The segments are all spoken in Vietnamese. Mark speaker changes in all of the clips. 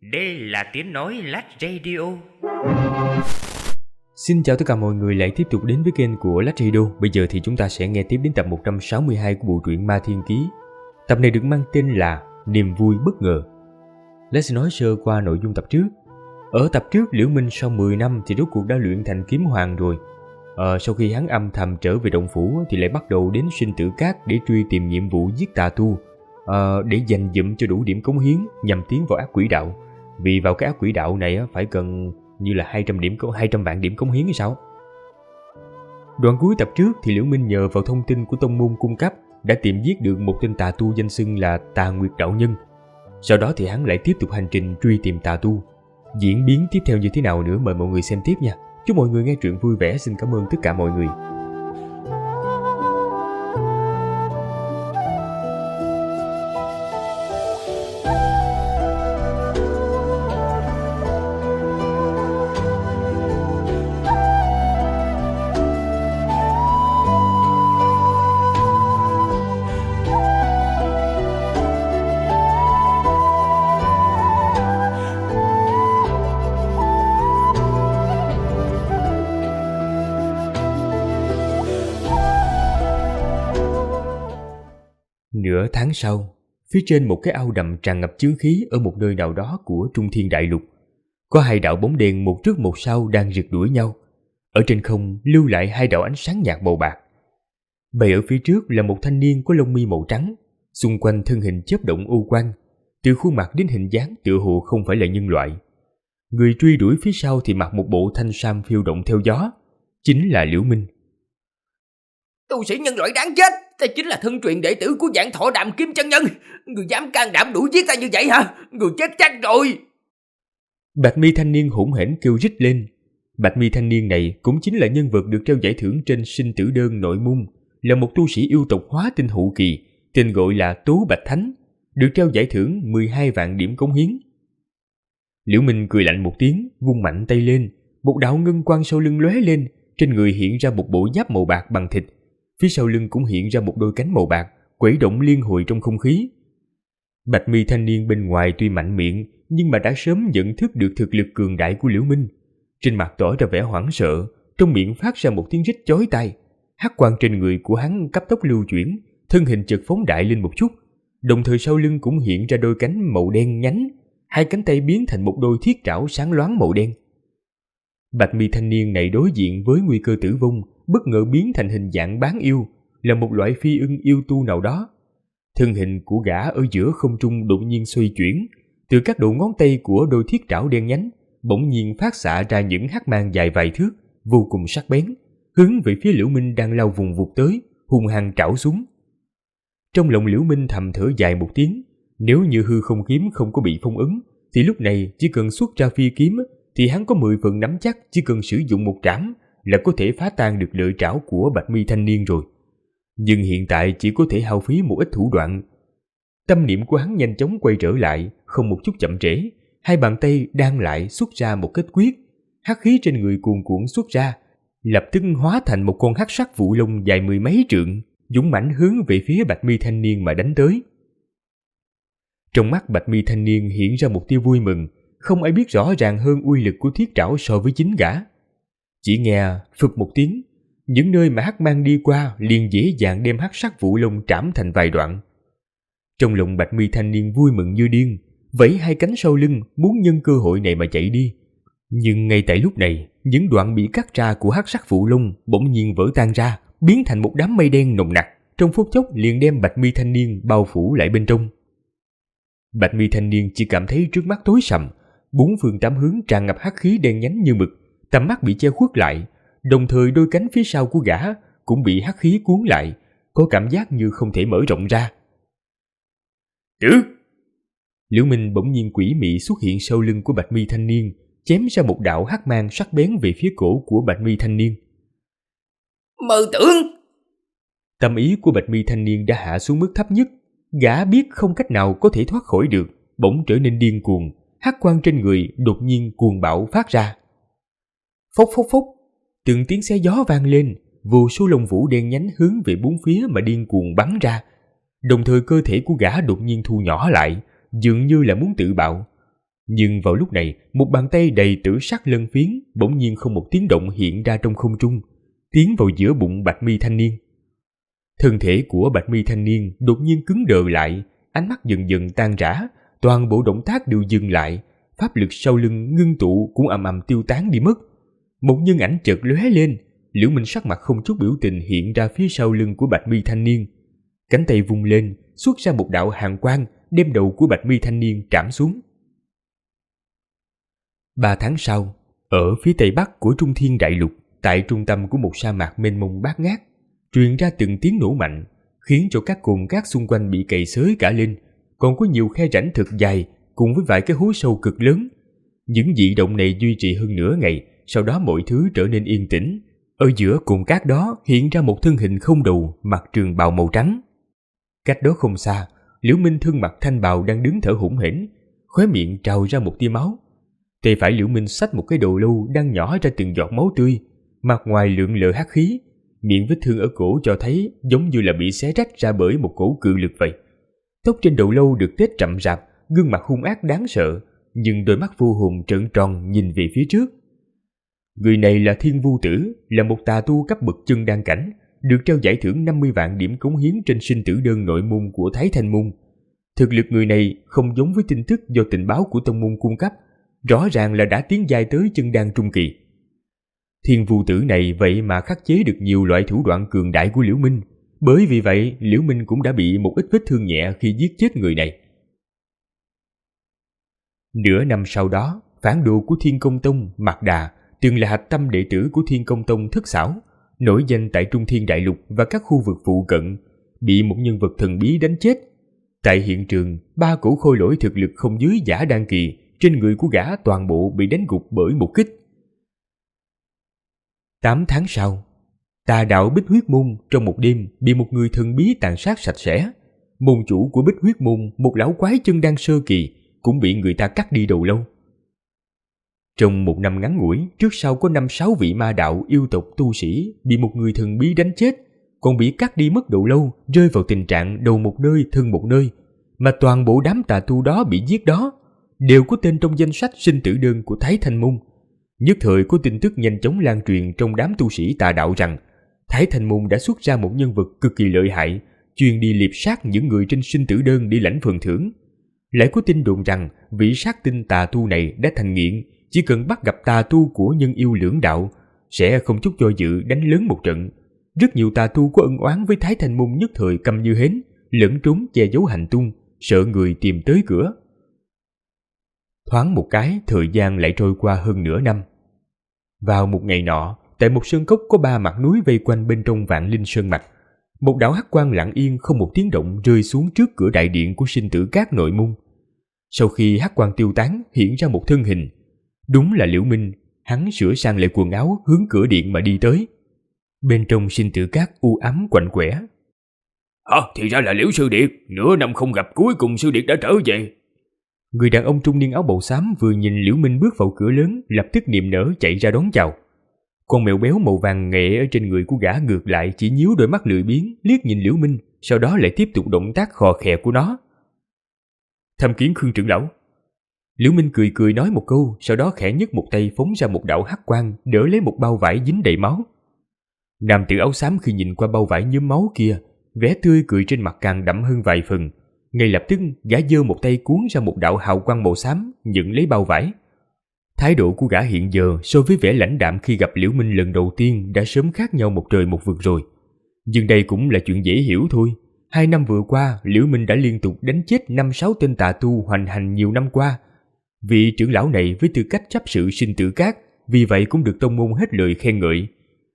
Speaker 1: Đây là tiếng nói Lách Radio.
Speaker 2: Xin chào tất cả mọi người lại tiếp tục đến với kênh của Lách Radio. Bây giờ thì chúng ta sẽ nghe tiếp đến tập 162 của bộ truyện Ma Thiên Ký. Tập này được mang tên là Niềm Vui Bất Ngờ. Lách sẽ nói sơ qua nội dung tập trước. Ở tập trước, Liễu Minh sau 10 năm thì rốt cuộc đã luyện thành kiếm hoàng rồi. Sau khi hắn âm thầm trở về động phủ thì lại bắt đầu đến sinh tử cát để truy tìm nhiệm vụ giết tà tu, để dành dụm cho đủ điểm cống hiến nhằm tiến vào ác quỷ đạo. Vì vào cái ác quỷ đạo này phải cần như là 200 vạn điểm cống hiến hay sao. Đoạn cuối tập trước thì Liễu Minh nhờ vào thông tin của tông môn cung cấp đã tìm giết được một tên tà tu danh xưng là Tà Nguyệt Đạo Nhân. Sau đó thì hắn lại tiếp tục hành trình truy tìm tà tu. Diễn biến tiếp theo như thế nào nữa mời mọi người xem tiếp nha. Chúc mọi người nghe truyện vui vẻ. Xin cảm ơn tất cả mọi người. Nửa tháng sau, phía trên một cái ao đầm tràn ngập chướng khí ở một nơi nào đó của Trung Thiên Đại Lục, có hai đạo bóng đèn một trước một sau đang rượt đuổi nhau. Ở trên không lưu lại hai đạo ánh sáng nhạt màu bạc. Bay ở phía trước là một thanh niên có lông mi màu trắng, xung quanh thân hình chớp động u quang, từ khuôn mặt đến hình dáng tựa hồ không phải là nhân loại. Người truy đuổi phía sau thì mặc một bộ thanh sam phiêu động theo gió, chính là Liễu Minh.
Speaker 3: Tu sĩ nhân loại đáng chết, ta chính là thân truyền đệ tử của Vạn Thọ Đàm Kim Chân Nhân. Người dám can đảm đuổi giết ta như vậy hả? Người chết chắc rồi.
Speaker 2: Bạch mi thanh niên hỗn hển kêu rít lên. Bạch mi thanh niên này cũng chính là nhân vật được treo giải thưởng trên sinh tử đơn nội môn, là một tu sĩ yêu tộc hóa tinh hậu kỳ, tên gọi là Tố Bạch Thánh, được treo giải thưởng 12 vạn điểm cống hiến. Liễu Minh cười lạnh một tiếng, vung mạnh tay lên, một đạo ngân quang sau lưng lóe lên, trên người hiện ra một bộ giáp màu bạc bằng thịt. Phía sau lưng cũng hiện ra một đôi cánh màu bạc, quẩy động liên hồi trong không khí. Bạch mi thanh niên bên ngoài tuy mạnh miệng, nhưng mà đã sớm nhận thức được thực lực cường đại của Liễu Minh. Trên mặt tỏ ra vẻ hoảng sợ, trong miệng phát ra một tiếng rít chói tai. Hắc quang trên người của hắn cấp tốc lưu chuyển, thân hình chợt phóng đại lên một chút, đồng thời sau lưng cũng hiện ra đôi cánh màu đen nhánh, hai cánh tay biến thành một đôi thiết trảo sáng loáng màu đen. Bạch mi thanh niên này đối diện với nguy cơ tử vong, bất ngờ biến thành hình dạng bán yêu, là một loại phi ưng yêu tu nào đó. Thân hình của gã ở giữa không trung đột nhiên xoay chuyển, từ các đầu ngón tay của đôi thiết trảo đen nhánh bỗng nhiên phát xạ ra những hắc mang dài vài thước, vô cùng sắc bén, hướng về phía Liễu Minh đang lao vùng vụt tới, hung hăng trảo xuống. Trong lòng Liễu Minh thầm thở dài một tiếng, nếu như hư không kiếm không có bị phong ấn, thì lúc này chỉ cần xuất ra phi kiếm thì hắn có 10 phần nắm chắc chỉ cần sử dụng một trảm là có thể phá tan được lợi trảo của Bạch mi thanh niên rồi. Nhưng hiện tại chỉ có thể hao phí một ít thủ đoạn. Tâm niệm của hắn nhanh chóng quay trở lại, không một chút chậm trễ, hai bàn tay đan lại xuất ra một kết quyết, hắc khí trên người cuồn cuộn xuất ra, lập tức hóa thành một con hắc sắc vụ lông dài 10 mấy trượng, dũng mãnh hướng về phía Bạch mi thanh niên mà đánh tới. Trong mắt Bạch mi thanh niên hiện ra một tia vui mừng, không ai biết rõ ràng hơn uy lực của thiết trảo so với chính gã. Chỉ nghe phụt một tiếng, những nơi mà hắc mang đi qua liền dễ dàng đem hắc sắc vụ lông trảm thành vài đoạn. Trong lòng Bạch mi thanh niên vui mừng như điên, vẫy hai cánh sau lưng muốn nhân cơ hội này mà chạy đi. Nhưng ngay tại lúc này, những đoạn bị cắt ra của hắc sắc vụ lông bỗng nhiên vỡ tan ra, biến thành một đám mây đen nồng nặc, trong phút chốc liền đem Bạch mi thanh niên bao phủ lại bên trong. Bạch mi thanh niên chỉ cảm thấy trước mắt tối sầm, bốn phương tám hướng tràn ngập hắc khí đen nhánh như mực, tầm mắt bị che khuất lại, đồng thời đôi cánh phía sau của gã cũng bị hắc khí cuốn lại, có cảm giác như không thể mở rộng ra. Tử! Liễu Minh bỗng nhiên quỷ mị xuất hiện sau lưng của Bạch mi thanh niên, chém ra một đạo hắc mang sắc bén về phía cổ của Bạch mi thanh niên.
Speaker 3: Mơ tưởng!
Speaker 2: Tâm ý của Bạch mi thanh niên đã hạ xuống mức thấp nhất, gã biết không cách nào có thể thoát khỏi được, bỗng trở nên điên cuồng, hắc quang trên người đột nhiên cuồng bạo phát ra. Phốc phốc phốc, từng tiếng xé gió vang lên, vô số lông vũ đen nhánh hướng về bốn phía mà điên cuồng bắn ra. Đồng thời cơ thể của gã đột nhiên thu nhỏ lại, dường như là muốn tự bạo. Nhưng vào lúc này, một bàn tay đầy tử sắc lân phiến bỗng nhiên không một tiếng động hiện ra trong không trung, tiến vào giữa bụng Bạch Mi thanh niên. Thân thể của Bạch Mi thanh niên đột nhiên cứng đờ lại, ánh mắt dần dần tan rã, toàn bộ động tác đều dừng lại, pháp lực sau lưng ngưng tụ cũng ầm ầm tiêu tán đi mất. Một nhân ảnh chợt lóe lên, Liễu Minh sắc mặt không chút biểu tình hiện ra phía sau lưng của Bạch Mi thanh niên. Cánh tay vung lên, xuất ra một đạo hàn quang, đem đầu của Bạch Mi thanh niên trảm xuống. 3 tháng sau, ở phía tây bắc của Trung Thiên Đại Lục, tại trung tâm của một sa mạc mênh mông bát ngát, truyền ra từng tiếng nổ mạnh, khiến cho các cồn cát xung quanh bị cày xới cả lên, còn có nhiều khe rãnh thực dài cùng với vài cái hố sâu cực lớn. Những dị động này duy trì hơn nửa ngày, sau đó mọi thứ trở nên yên tĩnh. Ở giữa cồn cát đó hiện ra một thân hình không đầu, mặc trường bào màu trắng. Cách đó không xa, Liễu Minh thân mặc thanh bào đang đứng thở hổn hển, khóe miệng trào ra một tia máu. Tay phải Liễu Minh xách một cái đồ lâu đang nhỏ ra từng giọt máu tươi, mặt ngoài lượn lờ hắc khí, miệng vết thương ở cổ cho thấy giống như là bị xé rách ra bởi một cổ cự lực vậy. Tóc trên đầu lâu được tết chậm rạp, gương mặt hung ác đáng sợ, nhưng đôi mắt vô hồn trợn tròn nhìn về phía trước. Người này là Thiên Vu Tử, là một tà tu cấp bậc chân đan cảnh, được trao giải thưởng 50 vạn điểm cống hiến trên sinh tử đơn nội môn của Thái Thanh môn. Thực lực người này không giống với tin tức do tình báo của tông môn cung cấp, rõ ràng là đã tiến giai tới chân đan trung kỳ. Thiên Vu Tử này vậy mà khắc chế được nhiều loại thủ đoạn cường đại của Liễu Minh, bởi vì vậy Liễu Minh cũng đã bị một ít vết thương nhẹ khi giết chết người này. Nửa năm sau đó, phản đồ của Thiên Công Tông Mạc Đà, từng là hạch tâm đệ tử của Thiên Công Tông Thất Xảo, nổi danh tại Trung Thiên Đại Lục và các khu vực phụ cận, bị một nhân vật thần bí đánh chết. Tại hiện trường, 3 cổ khôi lỗi thực lực không dưới giả đan kỳ trên người của gã toàn bộ bị đánh gục bởi một kích. 8 tháng sau, tà đạo Bích Huyết Môn trong một đêm bị một người thần bí tàn sát sạch sẽ. Môn chủ của Bích Huyết Môn, một lão quái chân đan sơ kỳ, cũng bị người ta cắt đi đầu lâu. Trong một năm ngắn ngủi, trước sau có 5-6 vị ma đạo yêu tộc tu sĩ bị một người thần bí đánh chết, còn bị cắt đi mất đầu lâu, rơi vào tình trạng đầu một nơi thân một nơi, mà toàn bộ đám tà tu đó bị giết đó đều có tên trong danh sách sinh tử đơn của Thái Thanh môn. Nhất thời có tin tức nhanh chóng lan truyền trong đám tu sĩ tà đạo rằng Thái Thanh môn đã xuất ra một nhân vật cực kỳ lợi hại, chuyên đi liệp sát những người trên sinh tử đơn đi lãnh phần thưởng. Lại có tin đồn rằng vị sát tinh tà tu này đã thành nghiện, chỉ cần bắt gặp tà tu của nhân yêu lưỡng đạo sẽ không chút do dự đánh lớn một trận. Rất nhiều tà tu có ân oán với Thái Thanh môn nhất thời câm như hến, lẫn trốn che giấu hành tung, sợ người tìm tới cửa. Thoáng một cái, thời gian lại trôi qua hơn nửa năm. Vào một ngày nọ, tại một sơn cốc có 3 mặt núi vây quanh bên trong Vạn Linh Sơn mạch, một đạo hắc quang lặng yên không một tiếng động rơi xuống trước cửa đại điện của sinh tử các nội môn. Sau khi hắc quang tiêu tán, hiện ra một thân hình. Đúng là Liễu Minh. Hắn sửa sang lại quần áo hướng cửa điện mà đi tới. Bên trong sinh tử các u ám quạnh quẻ.
Speaker 4: Thì ra là Liễu sư điệt, nửa năm không gặp cuối cùng sư điệt đã trở về.
Speaker 2: Người đàn ông trung niên áo bầu xám vừa nhìn Liễu Minh bước vào cửa lớn, lập tức niềm nở chạy ra đón chào. Con mèo béo màu vàng nghệ ở trên người của gã ngược lại chỉ nhíu đôi mắt lười biếng liếc nhìn Liễu Minh, sau đó lại tiếp tục động tác khò khè của nó. Tham kiến Khương trưởng lão. Liễu Minh cười cười nói một câu, sau đó khẽ nhấc một tay phóng ra một đạo hắc quang, đỡ lấy một bao vải dính đầy máu. Nam tử áo xám khi nhìn qua bao vải nhuốm máu kia, vẻ tươi cười trên mặt càng đậm hơn vài phần. Ngay lập tức, gã giơ một tay cuốn ra một đạo hào quang màu xám, nhận lấy bao vải. Thái độ của gã hiện giờ so với vẻ lãnh đạm khi gặp Liễu Minh lần đầu tiên đã sớm khác nhau một trời một vực rồi. Nhưng đây cũng là chuyện dễ hiểu thôi. 2 năm vừa qua, Liễu Minh đã liên tục đánh chết 5-6 tên tà tu hoành hành nhiều năm qua. Vị trưởng lão này với tư cách chấp sự sinh tử các, vì vậy cũng được tông môn hết lời khen ngợi.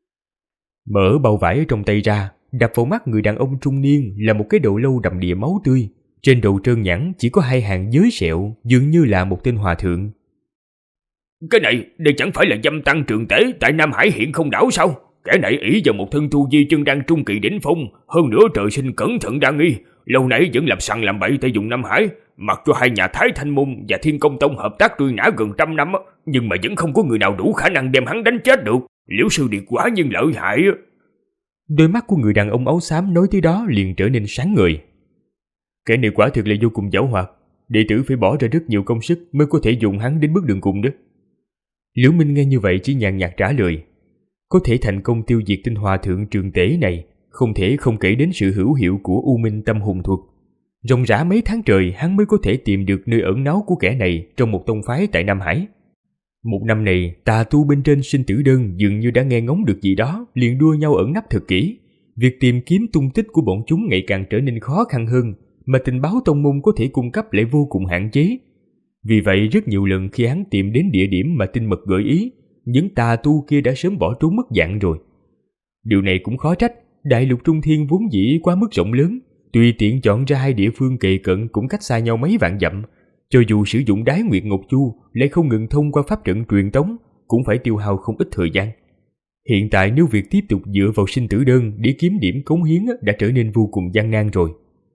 Speaker 2: Mở bao vải trong tay ra, đập vào mắt người đàn ông trung niên là một cái đầu lâu đầm đìa máu tươi. Trên đầu trơn nhẵn chỉ có 2 hàng giới sẹo, dường như là một tên hòa thượng.
Speaker 4: Cái này, đây chẳng phải là dâm tăng trường tế tại Nam Hải Hiện Không đảo sao? Kẻ này ỷ vào một thân tu vi chân đan trung kỳ đỉnh phong, hơn nữa trời sinh cẩn thận đa nghi, lâu nay vẫn làm sằng làm bậy tại vùng Nam Hải, mặc cho hai nhà Thái Thanh môn và Thiên Công Tông hợp tác truy nã gần 100 năm, nhưng mà vẫn không có người nào đủ khả năng đem hắn đánh chết được. Liễu sư điệt quả nhiên lợi hại.
Speaker 2: Đôi mắt của người đàn ông áo xám nói tới đó liền trở nên sáng ngời. Kẻ này quả thực là vô cùng giảo hoạt, đệ tử phải bỏ ra rất nhiều công sức mới có thể dùng hắn đến bước đường cùng đó. Liễu Minh nghe như vậy chỉ nhàn nhạt trả lời. Có thể thành công tiêu diệt Tinh Hòa Thượng Trường Tế này, không thể không kể đến sự hữu hiệu của U Minh Tâm Hùng Thuật. Ròng rã mấy tháng trời hắn mới có thể tìm được nơi ẩn náu của kẻ này trong một tông phái tại Nam Hải. Một năm này, tà tu bên trên sinh tử đơn dường như đã nghe ngóng được gì đó, liền đua nhau ẩn nấp thật kỹ. Việc tìm kiếm tung tích của bọn chúng ngày càng trở nên khó khăn hơn, mà tình báo tông môn có thể cung cấp lại vô cùng hạn chế. Vì vậy rất nhiều lần khi hắn tìm đến địa điểm mà tinh mật gợi ý, những tà tu kia đã sớm bỏ trốn mất dạng rồi. Điều này cũng khó trách, đại lục Trung Thiên vốn dĩ quá mức rộng lớn, tùy tiện chọn ra hai địa phương kề cận cũng cách xa nhau mấy vạn dặm. Cho dù sử dụng Đái Nguyệt Ngọc Chu lại không ngừng thông qua pháp trận truyền tống, cũng phải tiêu hao không ít thời gian. Hiện tại nếu việc tiếp tục dựa vào sinh tử đơn để kiếm điểm cống hiến đã trở nên vô cùng gian nan rồi.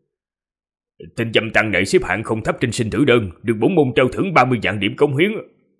Speaker 4: Tên dâm tăng này xếp hạng không thấp trên sinh tử đơn, được bổn môn trao thưởng 30 vạn điểm cống hiến.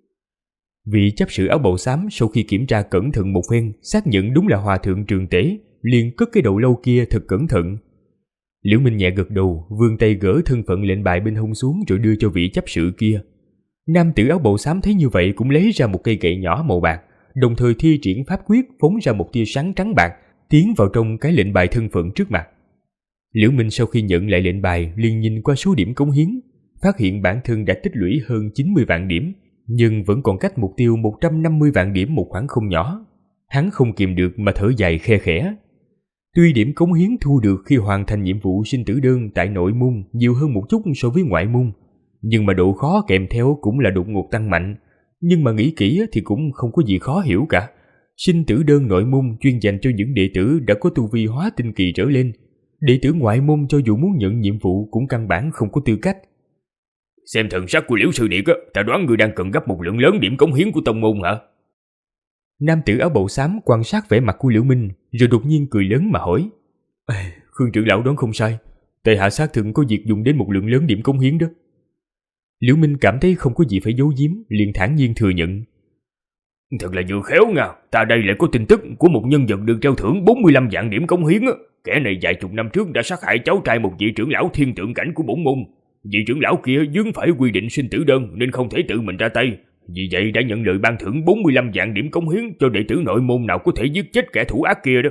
Speaker 2: Vị chấp sự áo bào xám sau khi kiểm tra cẩn thận một phen, xác nhận đúng là Hòa Thượng Trường Tế, liền cất cái đầu lâu kia thật cẩn thận. Liễu Minh nhẹ gật đầu, vươn tay gỡ thân phận lệnh bài bên hông xuống rồi đưa cho vị chấp sự kia. Nam tử áo bào xám thấy như vậy cũng lấy ra một cây gậy nhỏ màu bạc, đồng thời thi triển pháp quyết phóng ra một tia sáng trắng bạc, tiến vào trong cái lệnh bài thân phận trước mặt. Liễu Minh sau khi nhận lại lệnh bài liền nhìn qua số điểm cống hiến, phát hiện bản thân đã tích lũy hơn 90 vạn điểm, nhưng vẫn còn cách mục tiêu 150 vạn điểm một khoảng không nhỏ. Hắn không kìm được mà thở dài khe khẽ. Tuy điểm cống hiến thu được khi hoàn thành nhiệm vụ sinh tử đơn tại nội môn nhiều hơn một chút so với ngoại môn, nhưng mà độ khó kèm theo cũng là đột ngột tăng mạnh. Nhưng mà nghĩ kỹ thì cũng không có gì khó hiểu cả. Sinh tử đơn nội môn chuyên dành cho những đệ tử đã có tu vi hóa tinh kỳ trở lên. Đệ tử ngoại môn cho dù muốn nhận nhiệm vụ cũng căn bản không có tư cách.
Speaker 4: Xem thần sắc của Liễu Sư Điệt, ta đoán người đang cần gấp một lượng lớn điểm cống hiến của tông môn hả?
Speaker 2: Nam tử áo bào xám quan sát vẻ mặt của Liễu Minh rồi đột nhiên cười lớn mà hỏi. Khương trưởng lão đoán không sai, tại hạ xác thực có việc dùng đến một lượng lớn điểm cống hiến đó. Liễu Minh cảm thấy không có gì phải giấu giếm, liền thản nhiên thừa nhận.
Speaker 4: Thật là vừa khéo nha, ta đây lại có tin tức của một nhân vật được trao thưởng 45 vạn điểm cống hiến. Kẻ này vài chục năm trước đã sát hại cháu trai một vị trưởng lão thiên tượng cảnh của bổn môn. Vị trưởng lão kia vướng phải quy định sinh tử đơn nên không thể tự mình ra tay. Vì vậy đã nhận lời ban thưởng 45 vạn điểm cống hiến cho đệ tử nội môn nào có thể giết chết kẻ thủ ác kia đó.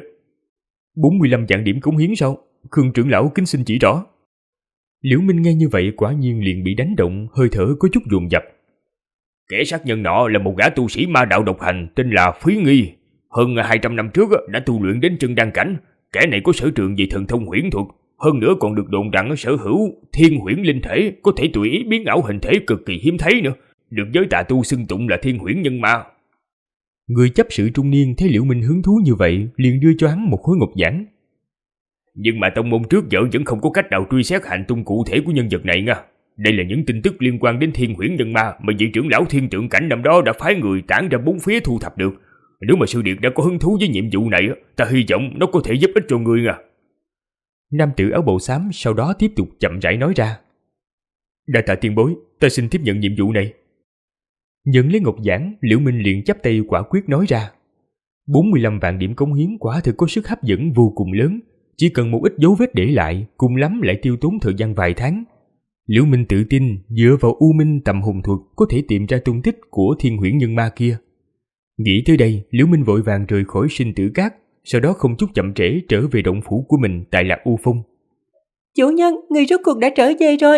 Speaker 2: 45 vạn điểm cống hiến sao? Khương trưởng lão kính xin chỉ rõ. Liễu Minh nghe như vậy quả nhiên liền bị đánh động, hơi thở có chút dồn dập.
Speaker 4: Kẻ sát nhân nọ là một gã tu sĩ ma đạo độc hành tên là Phí Nghi. Hơn 200 năm trước đã tu luyện đến chân đan cảnh. Kẻ này có sở trường về thần thông huyễn thuật, hơn nữa còn được đồn rằng sở hữu thiên huyễn linh thể, có thể tùy ý biến ảo hình thể cực kỳ hiếm thấy nữa, được giới tà tu xưng tụng là thiên huyễn nhân ma.
Speaker 2: Người chấp sự trung niên thấy Liễu Minh hứng thú như vậy, liền đưa cho hắn một khối ngọc giản.
Speaker 4: Nhưng mà tông môn trước giờ vẫn không có cách nào truy xét hành tung cụ thể của nhân vật này nha. Đây là những tin tức liên quan đến thiên huyễn nhân ma mà vị trưởng lão thiên tượng cảnh năm đó đã phái người tản ra bốn phía thu thập được. Nếu mà sư điệt đã có hứng thú với nhiệm vụ này, ta hy vọng nó có thể giúp ích cho ngươi nha.
Speaker 2: Nam tử áo bào xám sau đó tiếp tục chậm rãi nói ra. Đa tạ tiền bối, ta xin tiếp nhận nhiệm vụ này. Nhận lấy ngọc giản, Liễu Minh liền chắp tay quả quyết nói ra. 45 vạn điểm cống hiến quả thực có sức hấp dẫn vô cùng lớn, chỉ cần một ít dấu vết để lại, cùng lắm lại tiêu tốn thời gian vài tháng. Liễu Minh tự tin dựa vào U Minh Tầm Hùng Thuật có thể tìm ra tung tích của thiên huyễn nhân ma kia. Nghĩ tới đây, Liễu Minh vội vàng rời khỏi sinh tử cát, sau đó không chút chậm trễ trở về động phủ của mình tại Lạc U Phong.
Speaker 5: Chủ nhân, người rốt cuộc đã trở về rồi.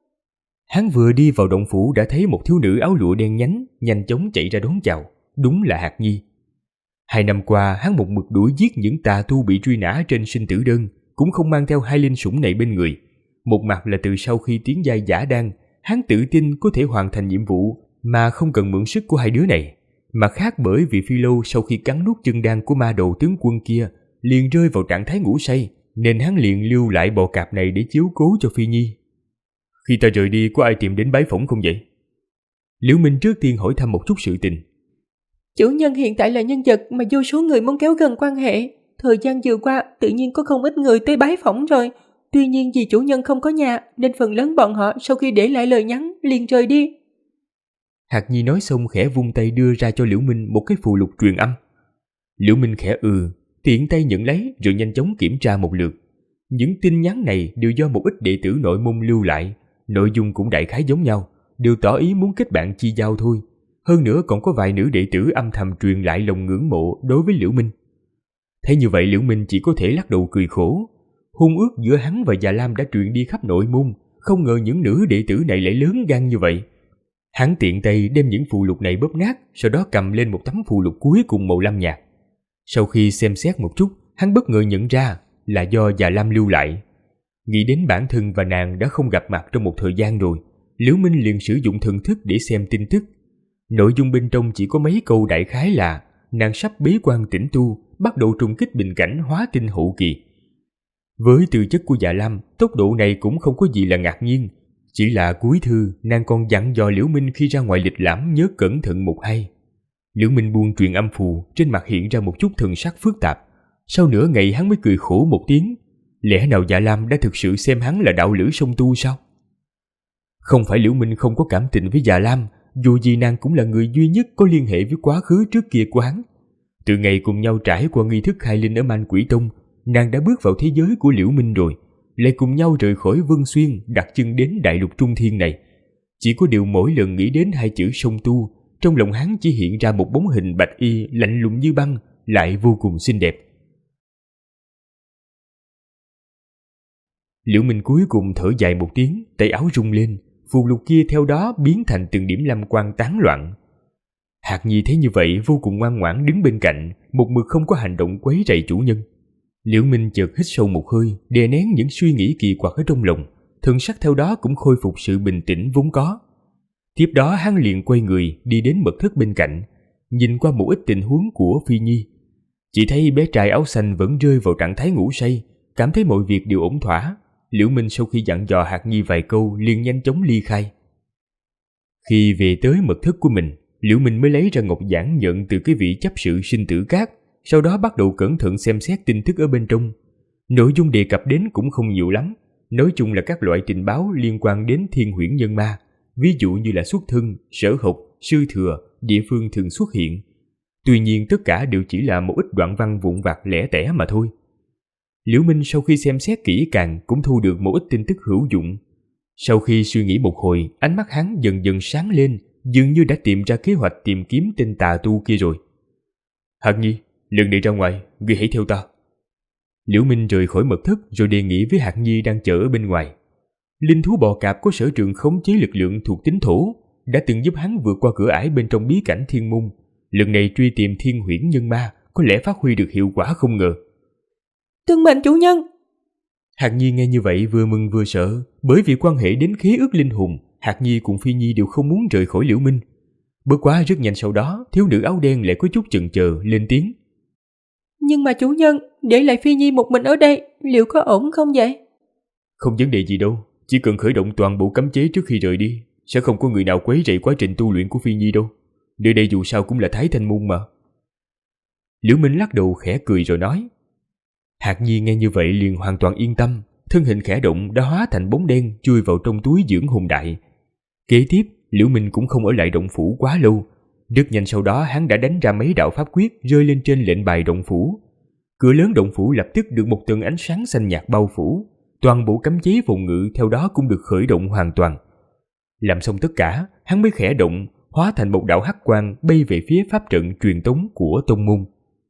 Speaker 2: Hắn vừa đi vào động phủ đã thấy một thiếu nữ áo lụa đen nhánh nhanh chóng chạy ra đón chào, đúng là Hạc Nhi. 2 năm qua hắn một mực đuổi giết những tà tu bị truy nã trên sinh tử đơn, cũng không mang theo hai linh sủng này bên người. Một mặt là từ sau khi tiến giai giả đan, hắn tự tin có thể hoàn thành nhiệm vụ mà không cần mượn sức của hai đứa này. Mặt khác bởi vì Phi Lâu sau khi cắn nuốt chân đan của ma đầu tướng quân kia liền rơi vào trạng thái ngủ say, nên hắn liền lưu lại bò cạp này để chiếu cố cho Phi Nhi. Khi ta rời đi có ai tìm đến bái phỏng không vậy? Liễu Minh trước tiên hỏi thăm một chút sự tình.
Speaker 5: Chủ nhân hiện tại là nhân vật mà vô số người muốn kéo gần quan hệ. Thời gian vừa qua tự nhiên có không ít người tới bái phỏng rồi. Tuy nhiên vì chủ nhân không có nhà nên phần lớn bọn họ sau khi để lại lời nhắn liền rời đi.
Speaker 2: Hạc Nhi nói xong khẽ vung tay đưa ra cho Liễu Minh một cái phù lục truyền âm. Liễu Minh khẽ tiện tay nhận lấy rồi nhanh chóng kiểm tra một lượt. Những tin nhắn này đều do một ít đệ tử nội môn lưu lại, nội dung cũng đại khái giống nhau, đều tỏ ý muốn kết bạn chi giao thôi. Hơn nữa còn có vài nữ đệ tử âm thầm truyền lại lòng ngưỡng mộ đối với Liễu Minh. Thấy như vậy Liễu Minh chỉ có thể lắc đầu cười khổ. Hôn ước giữa hắn và Già Lam đã truyền đi khắp nội môn, không ngờ những nữ đệ tử này lại lớn gan như vậy. Hắn tiện tay đem những phù lục này bóp nát, sau đó cầm lên một tấm phù lục cuối cùng màu lam nhạt. Sau khi xem xét một chút, hắn bất ngờ nhận ra là do Già Lam lưu lại. Nghĩ đến bản thân và nàng đã không gặp mặt trong một thời gian rồi, Liễu Minh liền sử dụng thần thức để xem tin tức. Nội dung bên trong chỉ có mấy câu đại khái là nàng sắp bế quan tĩnh tu, bắt đầu trùng kích bình cảnh hóa tinh hậu kỳ. Với tư chất của Dạ Lam, tốc độ này cũng không có gì là ngạc nhiên. Chỉ là cuối thư, nàng còn dặn dò Liễu Minh khi ra ngoài lịch lãm nhớ cẩn thận một hay. Liễu Minh buông truyền âm phù, trên mặt hiện ra một chút thần sắc phức tạp. Sau nửa ngày hắn mới cười khổ một tiếng. Lẽ nào Dạ Lam đã thực sự xem hắn là đạo lữ song tu sao? Không phải Liễu Minh không có cảm tình với Dạ Lam, dù gì nàng cũng là người duy nhất có liên hệ với quá khứ trước kia của hắn. Từ ngày cùng nhau trải qua nghi thức khai linh ở Man Quỷ Tông, nàng đã bước vào thế giới của Liễu Minh rồi, lại cùng nhau rời khỏi Vân Xuyên, đặt chân đến đại lục Trung Thiên này. Chỉ có điều mỗi lần nghĩ đến hai chữ song tu, trong lòng hắn chỉ hiện ra một bóng hình bạch y lạnh lùng như băng, lại vô cùng xinh đẹp. Liễu Minh cuối cùng thở dài một tiếng, tay áo rung lên, phù lục kia theo đó biến thành từng điểm lam quang tán loạn. Hạc Nhi thấy như vậy vô cùng ngoan ngoãn đứng bên cạnh, một mực không có hành động quấy rầy chủ nhân. Liễu Minh chợt hít sâu một hơi, đè nén những suy nghĩ kỳ quặc ở trong lòng, thần sắc theo đó cũng khôi phục sự bình tĩnh vốn có. Tiếp đó hắn liền quay người đi đến mật thất bên cạnh, nhìn qua một ít tình huống của Phi Nhi. Chỉ thấy bé trai áo xanh vẫn rơi vào trạng thái ngủ say, cảm thấy mọi việc đều ổn thỏa. Liễu Minh sau khi dặn dò Hạc Nhi vài câu liền nhanh chóng ly khai. Khi về tới mật thất của mình, Liễu Minh mới lấy ra ngọc giản nhận từ cái vị chấp sự sinh tử cát, sau đó bắt đầu cẩn thận xem xét tin tức ở bên trong. Nội dung đề cập đến cũng không nhiều lắm, nói chung là các loại tình báo liên quan đến Thiên Huyễn Nhân Ma, ví dụ như là xuất thân, sở học, sư thừa, địa phương thường xuất hiện. Tuy nhiên tất cả đều chỉ là một ít đoạn văn vụn vặt lẻ tẻ mà thôi. Liễu Minh sau khi xem xét kỹ càng cũng thu được một ít tin tức hữu dụng. Sau khi suy nghĩ một hồi, ánh mắt hắn dần dần sáng lên, dường như đã tìm ra kế hoạch tìm kiếm tên tà tu kia rồi. Hạc Nhi, lần này ra ngoài, ngươi hãy theo ta. Liễu Minh rời khỏi mật thất rồi đề nghị với Hạc Nhi đang chờ ở bên ngoài. Linh thú bò cạp có sở trường khống chế lực lượng thuộc tính thổ, đã từng giúp hắn vượt qua cửa ải bên trong bí cảnh thiên môn. Lần này truy tìm Thiên Huyễn Nhân Ma có lẽ phát huy được hiệu quả không ngờ.
Speaker 5: Tuân mệnh chủ nhân.
Speaker 2: Hạc Nhi nghe như vậy vừa mừng vừa sợ, bởi vì quan hệ đến khế ước linh hồn, Hạc Nhi cùng Phi Nhi đều không muốn rời khỏi Liễu Minh. Bất quá rất nhanh sau đó, thiếu nữ áo đen lại có chút chần chờ lên tiếng.
Speaker 5: Nhưng mà chủ nhân, để lại Phi Nhi một mình ở đây, liệu có ổn không vậy?
Speaker 2: Không vấn đề gì đâu, chỉ cần khởi động toàn bộ cấm chế trước khi rời đi, sẽ không có người nào quấy rầy quá trình tu luyện của Phi Nhi đâu. Nơi đây dù sao cũng là Thái Thanh Môn mà. Liễu Minh lắc đầu khẽ cười rồi nói. Hạc Nhi nghe như vậy liền hoàn toàn yên tâm, thân hình khẽ động đã hóa thành bóng đen chui vào trong túi dưỡng hồn đại. Kế tiếp, Liễu Minh cũng không ở lại động phủ quá lâu. Rất nhanh sau đó hắn đã đánh ra mấy đạo pháp quyết rơi lên trên lệnh bài động phủ. Cửa lớn động phủ lập tức được một tầng ánh sáng xanh nhạt bao phủ, toàn bộ cấm chế phòng ngự theo đó cũng được khởi động hoàn toàn. Làm xong tất cả, hắn mới khẽ động, hóa thành một đạo hắc quang bay về phía pháp trận truyền tống của tông môn.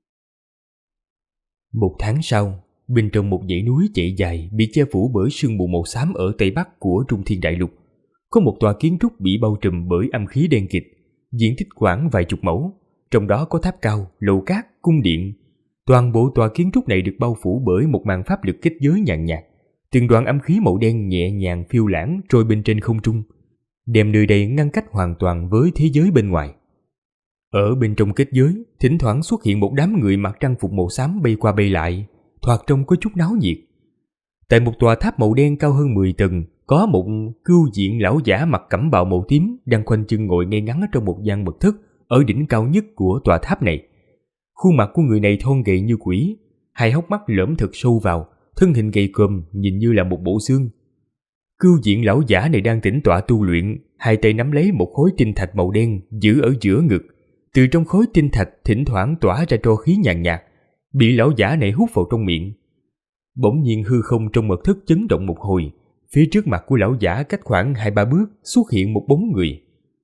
Speaker 2: Một tháng sau, bên trong một dãy núi chạy dài bị che phủ bởi sương mù màu xám ở tây bắc của Trung Thiên Đại Lục, có một tòa kiến trúc bị bao trùm bởi âm khí đen kịt, diện tích khoảng vài chục mẫu, trong đó có tháp cao, lầu cát, cung điện. Toàn bộ tòa kiến trúc này được bao phủ bởi một màn pháp lực kết giới nhàn nhạt, từng đoàn âm khí màu đen nhẹ nhàng phiêu lãng trôi bên trên không trung, đem nơi đây ngăn cách hoàn toàn với thế giới bên ngoài. Ở bên trong kết giới, thỉnh thoảng xuất hiện một đám người mặc trang phục màu xám bay qua bay lại, thoạt trông có chút náo nhiệt. Tại một tòa tháp màu đen cao hơn 10 tầng, có một cưu diện lão giả mặc cẩm bào màu tím đang khoanh chân ngồi ngay ngắn ở trong một gian mật thất ở đỉnh cao nhất của tòa tháp này. Khuôn mặt của người này thon gầy như quỷ, hai hốc mắt lõm thật sâu vào, thân hình gầy còm nhìn như là một bộ xương. Cưu diện lão giả này đang tĩnh tọa tu luyện, hai tay nắm lấy một khối tinh thạch màu đen giữ ở giữa ngực. Từ trong khối tinh thạch thỉnh thoảng tỏa ra tro khí nhàn nhạt, bị lão giả này hút vào trong miệng. Bỗng nhiên hư không trong mật thất chấn động một hồi, phía trước mặt của lão giả cách khoảng 2-3 bước xuất hiện một bóng người.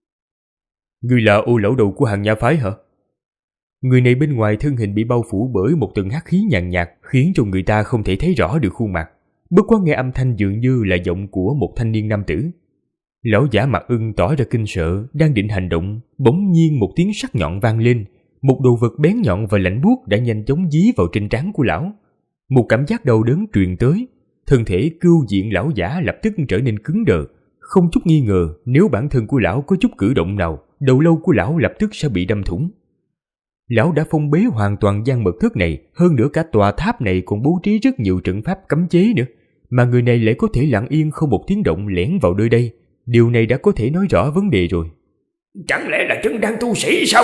Speaker 2: Người là Ô lão đầu của Hàn Nha phái hả? Người này bên ngoài thân hình bị bao phủ bởi một tầng hắc khí nhàn nhạt khiến cho người ta không thể thấy rõ được khuôn mặt. Bất quá nghe âm thanh dường như là giọng của một thanh niên nam tử. Lão giả Mặt Ưng tỏ ra kinh sợ, đang định hành động, bỗng nhiên một tiếng sắc nhọn vang lên. Một đồ vật bén nhọn và lạnh buốt đã nhanh chóng dí vào trên trán của lão. Một cảm giác đau đớn truyền tới, thân thể cưu diện lão giả lập tức trở nên cứng đờ. Không chút nghi ngờ, nếu bản thân của lão có chút cử động nào, đầu lâu của lão lập tức sẽ bị đâm thủng. Lão đã phong bế hoàn toàn gian mật thất này, hơn nữa cả tòa tháp này còn bố trí rất nhiều trận pháp cấm chế nữa, mà người này lại có thể lặng yên không một tiếng động lẻn vào nơi đây. Điều này đã có thể nói rõ vấn đề rồi.
Speaker 4: Chẳng lẽ là chân đan tu sĩ sao?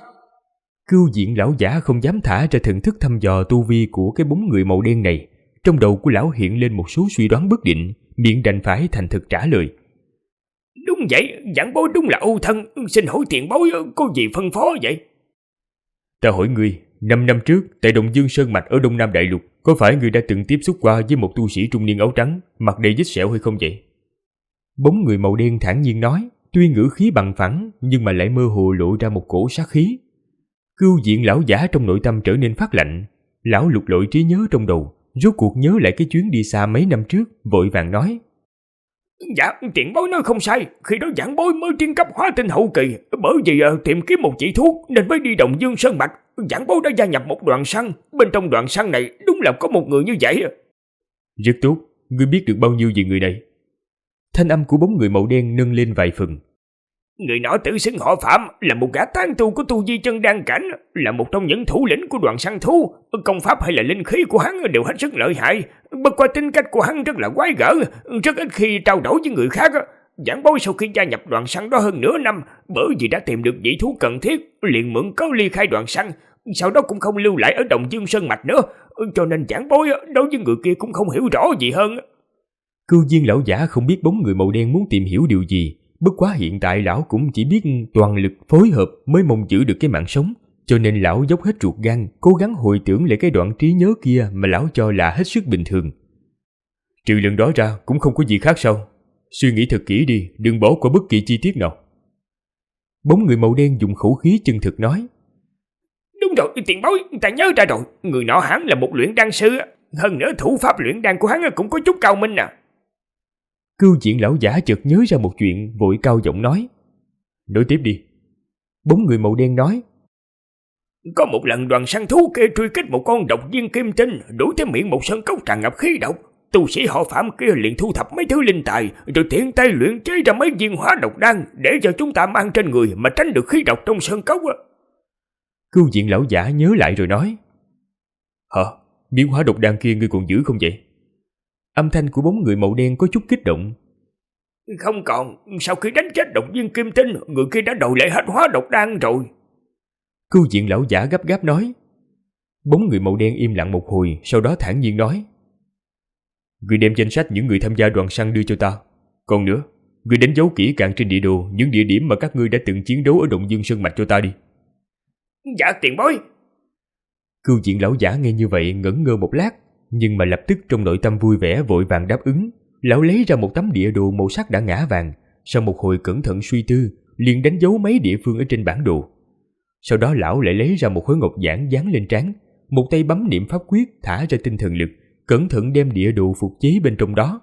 Speaker 2: Cưu diện lão giả không dám thả ra thần thức thăm dò tu vi của cái bóng người màu đen này. Trong đầu của lão hiện lên một số suy đoán bất định, miệng đành phải thành thực trả lời.
Speaker 4: Đúng vậy, giảng bối đúng là Âu thân, xin hỏi tiền bối có gì phân phó vậy?
Speaker 2: Ta hỏi ngươi, 5 năm trước, tại Đồng Dương Sơn Mạch ở Đông Nam Đại Lục, có phải ngươi đã từng tiếp xúc qua với một tu sĩ trung niên áo trắng, mặt đầy vết sẹo hay không vậy? Bóng người màu đen thản nhiên nói, tuy ngữ khí bằng phẳng, nhưng mà lại mơ hồ lộ ra một cổ sát khí. Cưu diện lão giả trong nội tâm trở nên phát lạnh. Lão lục lọi trí nhớ trong đầu, rốt cuộc nhớ lại cái chuyến đi xa mấy năm trước, vội vàng nói.
Speaker 4: Dạ, tiền bối nói không sai, khi đó giảng bối mới tiến cấp hóa tinh hậu kỳ, bởi vì tìm kiếm một chỉ thuốc nên mới đi Đồng Dương Sơn Mạch. Giảng bối đã gia nhập một đoàn săn, bên trong đoàn săn này đúng là có một người như vậy.
Speaker 2: Rất tốt, ngươi biết được bao nhiêu về người này? Thanh âm của bóng người màu đen nâng lên vài phần.
Speaker 4: Người nọ tự xưng họ Phạm, là một gã tán tu của tu vi chân đan cảnh, là một trong những thủ lĩnh của đoàn săn thú. Công pháp hay là linh khí của hắn đều hết sức lợi hại. Bất qua tính cách của hắn rất là quái gở, rất ít khi trao đổi với người khác. Giảng bối sau khi gia nhập đoàn săn đó hơn nửa năm, bởi vì đã tìm được vị thú cần thiết, liền mượn cớ ly khai đoàn săn, sau đó cũng không lưu lại ở Đồng Dương Sơn Mạch nữa, cho nên giảng bối đối với người kia cũng không hiểu rõ gì hơn.
Speaker 2: Cưu viên lão giả không biết bóng người màu đen muốn tìm hiểu điều gì, bất quá hiện tại lão cũng chỉ biết toàn lực phối hợp mới mong giữ được cái mạng sống, cho nên lão dốc hết ruột gan, cố gắng hồi tưởng lại cái đoạn trí nhớ kia mà lão cho là hết sức bình thường. Trừ lần đó ra cũng không có gì khác sao? Suy nghĩ thật kỹ đi, đừng bỏ qua bất kỳ chi tiết nào. Bóng người màu đen dùng khẩu khí chân thực nói.
Speaker 4: Đúng rồi, tiền bối, ta nhớ ra rồi, người nọ hắn là một luyện đan sư, hơn nữa thủ pháp luyện đan của hắn cũng có chút cao minh nè.
Speaker 2: Cưu diện lão giả chợt nhớ ra một chuyện, vội cao giọng nói. Nói tiếp đi. Bóng người màu đen nói.
Speaker 4: Có một lần đoàn săn thú kia truy kích một con độc viên kim tinh, đuổi tới miệng một sơn cốc tràn ngập khí độc. Tu sĩ họ Phạm kia liền thu thập mấy thứ linh tài, rồi tiện tay luyện chế ra mấy viên hóa độc đan để cho chúng ta mang trên người mà tránh được khí độc trong sơn cốc.
Speaker 2: Cưu diện lão giả nhớ lại rồi nói. Hả? Viên hóa độc đan kia ngươi còn giữ không vậy? Âm thanh của bóng người màu đen có chút kích động.
Speaker 4: Không còn, sau khi đánh chết độc viên kim tinh, người kia đã đòi lại hết hóa độc đan rồi.
Speaker 2: Cưu diện lão giả gấp gáp nói. Bóng người màu đen im lặng một hồi, sau đó thản nhiên nói. Người đem danh sách những người tham gia đoàn săn đưa cho ta. Còn nữa, người đánh dấu kỹ càng trên địa đồ những địa điểm mà các ngươi đã từng chiến đấu ở Đồng Dương Sơn Mạch cho ta đi.
Speaker 4: Dạ tiền bối.
Speaker 2: Cưu diện lão giả nghe như vậy ngẩn ngơ một lát, nhưng mà lập tức trong nội tâm vui vẻ vội vàng đáp ứng. Lão lấy ra một tấm địa đồ màu sắc đã ngã vàng, sau một hồi cẩn thận suy tư, liền đánh dấu mấy địa phương ở trên bản đồ. Sau đó lão lại lấy ra một khối ngọc giản dán lên trán, một tay bấm niệm pháp quyết thả ra tinh thần lực, cẩn thận đem địa đồ phục chế bên trong đó.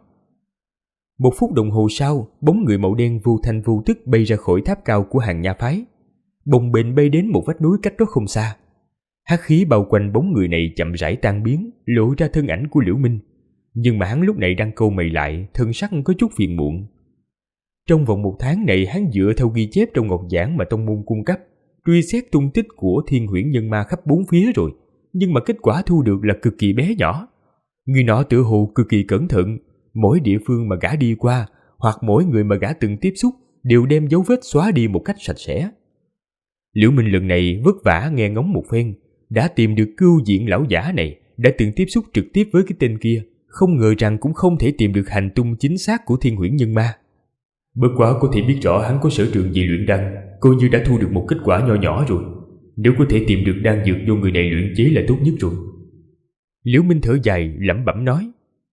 Speaker 2: 1 phút đồng hồ sau, bóng người màu đen vô thanh vô tức bay ra khỏi tháp cao của Hàn Nha phái, bồng bềnh bay đến một vách núi cách đó không xa. Hắc khí bao quanh bóng người này chậm rãi tan biến, lộ ra thân ảnh của Liễu Minh. Nhưng mà hắn lúc này đang cau mày lại, thân sắc có chút phiền muộn. Trong vòng 1 tháng này, hắn dựa theo ghi chép trong ngọc giản mà tông môn cung cấp, truy xét tung tích của Thiên Huyễn Nhân Ma khắp 4 phía rồi, nhưng mà kết quả thu được là cực kỳ bé nhỏ. Người nọ tự hồ cực kỳ cẩn thận, mỗi địa phương mà gã đi qua, hoặc mỗi người mà gã từng tiếp xúc, đều đem dấu vết xóa đi một cách sạch sẽ. Liễu Minh lần này vất vả nghe ngóng một phen, đã tìm được Cưu diện lão giả này, đã từng tiếp xúc trực tiếp với cái tên kia, không ngờ rằng cũng không thể tìm được hành tung chính xác của Thiên Huyễn Nhân Ma. Bất quá có thể biết rõ hắn có sở trường về luyện đan, coi như đã thu được một kết quả nho nhỏ rồi. Nếu có thể tìm được đan dược do người này luyện chế là tốt nhất rồi. Liễu Minh thở dài lẩm bẩm nói.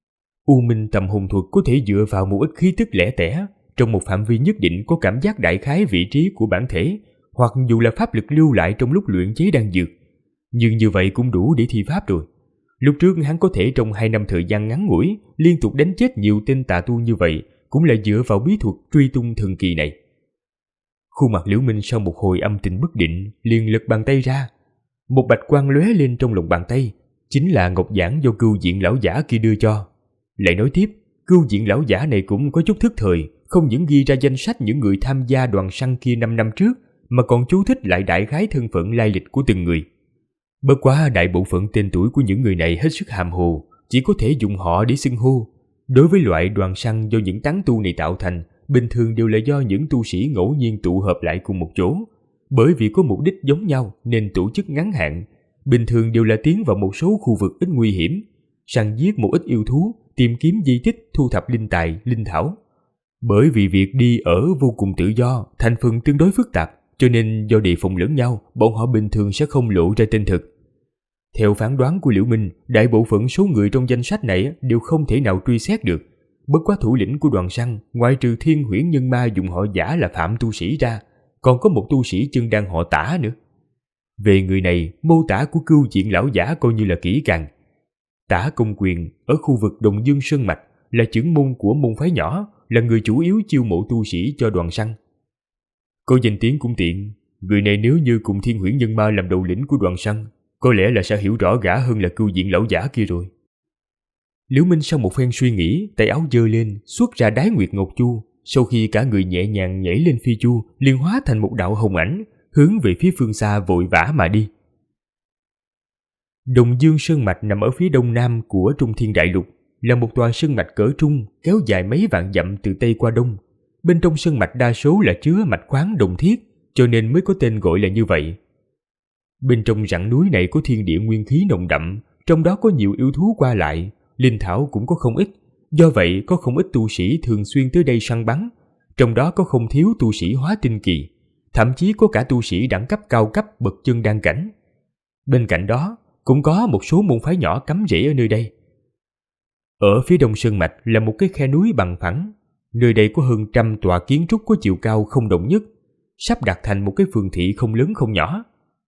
Speaker 2: U Minh Tầm Hồn Thuật có thể dựa vào một ít khí tức lẻ tẻ, trong một phạm vi nhất định có cảm giác đại khái vị trí của bản thể, hoặc dù là pháp lực lưu lại trong lúc luyện chế đan dược. Nhưng như vậy cũng đủ để thi pháp rồi. Lúc trước hắn có thể trong 2 năm thời gian ngắn ngủi liên tục đánh chết nhiều tên tà tu như vậy, cũng là dựa vào bí thuật truy tung thần kỳ này. Khuôn mặt Liễu Minh sau một hồi âm tình bất định liền lật bàn tay ra. Một bạch quang lóe lên trong lòng bàn tay, chính là ngọc giản do Cưu Diện lão giả kia đưa cho. Lại nói tiếp, Cưu Diện lão giả này cũng có chút thức thời, không những ghi ra danh sách những người tham gia đoàn săn kia 5 năm trước, mà còn chú thích lại đại khái thân phận lai lịch của từng người. Bất quá đại bộ phận tên tuổi của những người này hết sức hàm hồ, chỉ có thể dùng họ để xưng hô. Đối với loại đoàn săn do những tán tu này tạo thành, bình thường đều là do những tu sĩ ngẫu nhiên tụ hợp lại cùng một chỗ. Bởi vì có mục đích giống nhau nên tổ chức ngắn hạn, bình thường đều là tiến vào một số khu vực ít nguy hiểm, săn giết một ít yêu thú, tìm kiếm di tích, thu thập linh tài, linh thảo. Bởi vì việc đi ở vô cùng tự do, thành phần tương đối phức tạp, cho nên do đề phòng lẫn nhau, bọn họ bình thường sẽ không lộ ra tên thực. Theo phán đoán của Liễu Minh, đại bộ phận số người trong danh sách này đều không thể nào truy xét được. Bất quá thủ lĩnh của đoàn săn, ngoại trừ Thiên Huyễn Nhân Ma dùng họ giả là Phạm tu sĩ ra, còn có một tu sĩ chân đan họ Tả nữa. Về người này, mô tả của Cưu Diện lão giả coi như là kỹ càng. Tả Công Quyền ở khu vực Đồng Dương Sơn Mạch là trưởng môn của môn phái nhỏ, là người chủ yếu chiêu mộ tu sĩ cho đoàn săn. Có danh tiếng cũng tiện, người này nếu như cùng Thiên Huyễn Nhân Ma làm đầu lĩnh của đoàn săn, có lẽ là sẽ hiểu rõ gã hơn là Cưu Diện lão giả kia rồi. Liễu Minh sau một phen suy nghĩ, tay áo giơ lên, xuất ra Đái Nguyệt Ngọc Chu, sau khi cả người nhẹ nhàng nhảy lên phi chu, liền hóa thành một đạo hồng ảnh, hướng về phía phương xa vội vã mà đi. Đồng Dương Sơn Mạch nằm ở phía đông nam của Trung Thiên Đại Lục, là một tòa sơn mạch cỡ trung kéo dài mấy vạn dặm từ tây qua đông. Bên trong sơn mạch đa số là chứa mạch khoáng đồng thiết, cho nên mới có tên gọi là như vậy. Bên trong rặng núi này có thiên địa nguyên khí nồng đậm, trong đó có nhiều yêu thú qua lại, linh thảo cũng có không ít, do vậy có không ít tu sĩ thường xuyên tới đây săn bắn, trong đó có không thiếu tu sĩ hóa tinh kỳ, thậm chí có cả tu sĩ đẳng cấp cao cấp bậc chân đan cảnh. Bên cạnh đó, cũng có một số môn phái nhỏ cắm rễ ở nơi đây. Ở phía đông sơn mạch là một cái khe núi bằng phẳng, nơi đây có hơn 100 tòa kiến trúc có chiều cao không đồng nhất, sắp đặt thành một cái phường thị không lớn không nhỏ.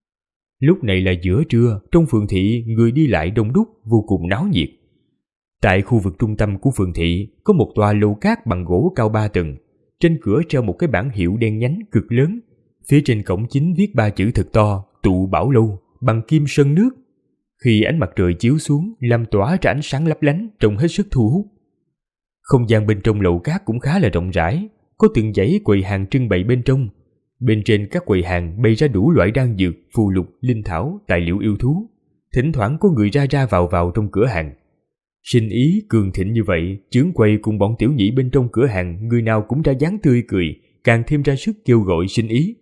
Speaker 2: Lúc này là giữa trưa, trong phường thị người đi lại đông đúc, vô cùng náo nhiệt. Tại khu vực trung tâm của phường thị có một tòa lầu cát bằng gỗ cao 3 tầng, trên cửa treo một cái bảng hiệu đen nhánh cực lớn, phía trên cổng chính viết 3 chữ thật to: Tụ Bảo Lâu, bằng kim sơn nước. Khi ánh mặt trời chiếu xuống, làm tỏa ra ánh sáng lấp lánh, trông hết sức thu hút. Không gian bên trong lầu cát cũng khá là rộng rãi, có từng dãy quầy hàng trưng bày bên trong. Bên trên các quầy hàng bày ra đủ loại đan dược, phù lục, linh thảo, tài liệu yêu thú. Thỉnh thoảng có người ra ra vào trong cửa hàng. Sinh ý cường thịnh như vậy, trưởng quầy cùng bọn tiểu nhị bên trong cửa hàng người nào cũng ra dáng tươi cười, càng thêm ra sức kêu gọi sinh ý.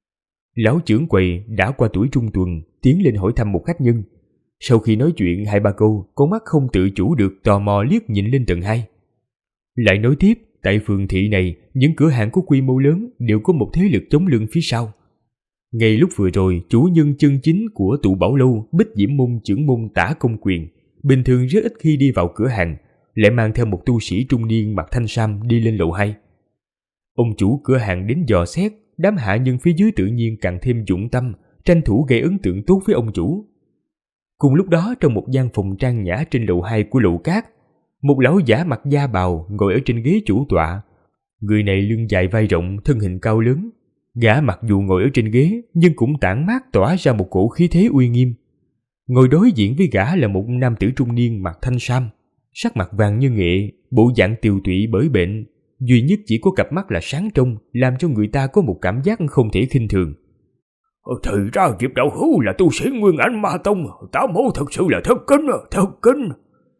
Speaker 2: Lão trưởng quầy đã qua tuổi trung tuần, tiến lên hỏi thăm một khách nhân. Sau khi nói chuyện 2-3 câu, con mắt không tự chủ được tò mò liếc nhìn lên tầng 2. Lại nói tiếp, tại phường thị này, những cửa hàng có quy mô lớn đều có một thế lực chống lưng phía sau. Ngay lúc vừa rồi, chủ nhân chân chính của Tụ Bảo Lâu, Bích Diễm Môn trưởng môn Tả Công Quyền, bình thường rất ít khi đi vào cửa hàng, lại mang theo một tu sĩ trung niên mặc thanh sam đi lên lầu 2. Ông chủ cửa hàng đến dò xét, đám hạ nhân phía dưới tự nhiên càng thêm dụng tâm, tranh thủ gây ấn tượng tốt với ông chủ. Cùng lúc đó, trong một gian phòng trang nhã trên lầu 2 của lầu cát, một lão giả mặc da bào ngồi ở trên ghế chủ tọa. Người này lưng dài vai rộng, thân hình cao lớn. Gã mặc dù ngồi ở trên ghế nhưng cũng tản mát tỏa ra một cổ khí thế uy nghiêm. Ngồi đối diện với gã là một nam tử trung niên mặc thanh sam, sắc mặt vàng như nghệ, bộ dạng tiều tụy bởi bệnh, duy nhất chỉ có cặp mắt là sáng trong, làm cho người ta có một cảm giác không thể khinh thường.
Speaker 4: Thì ra Diệp đạo hữu là tu sĩ Nguyên Ảnh Ma Tông, Tả mẫu thật sự là thất kính.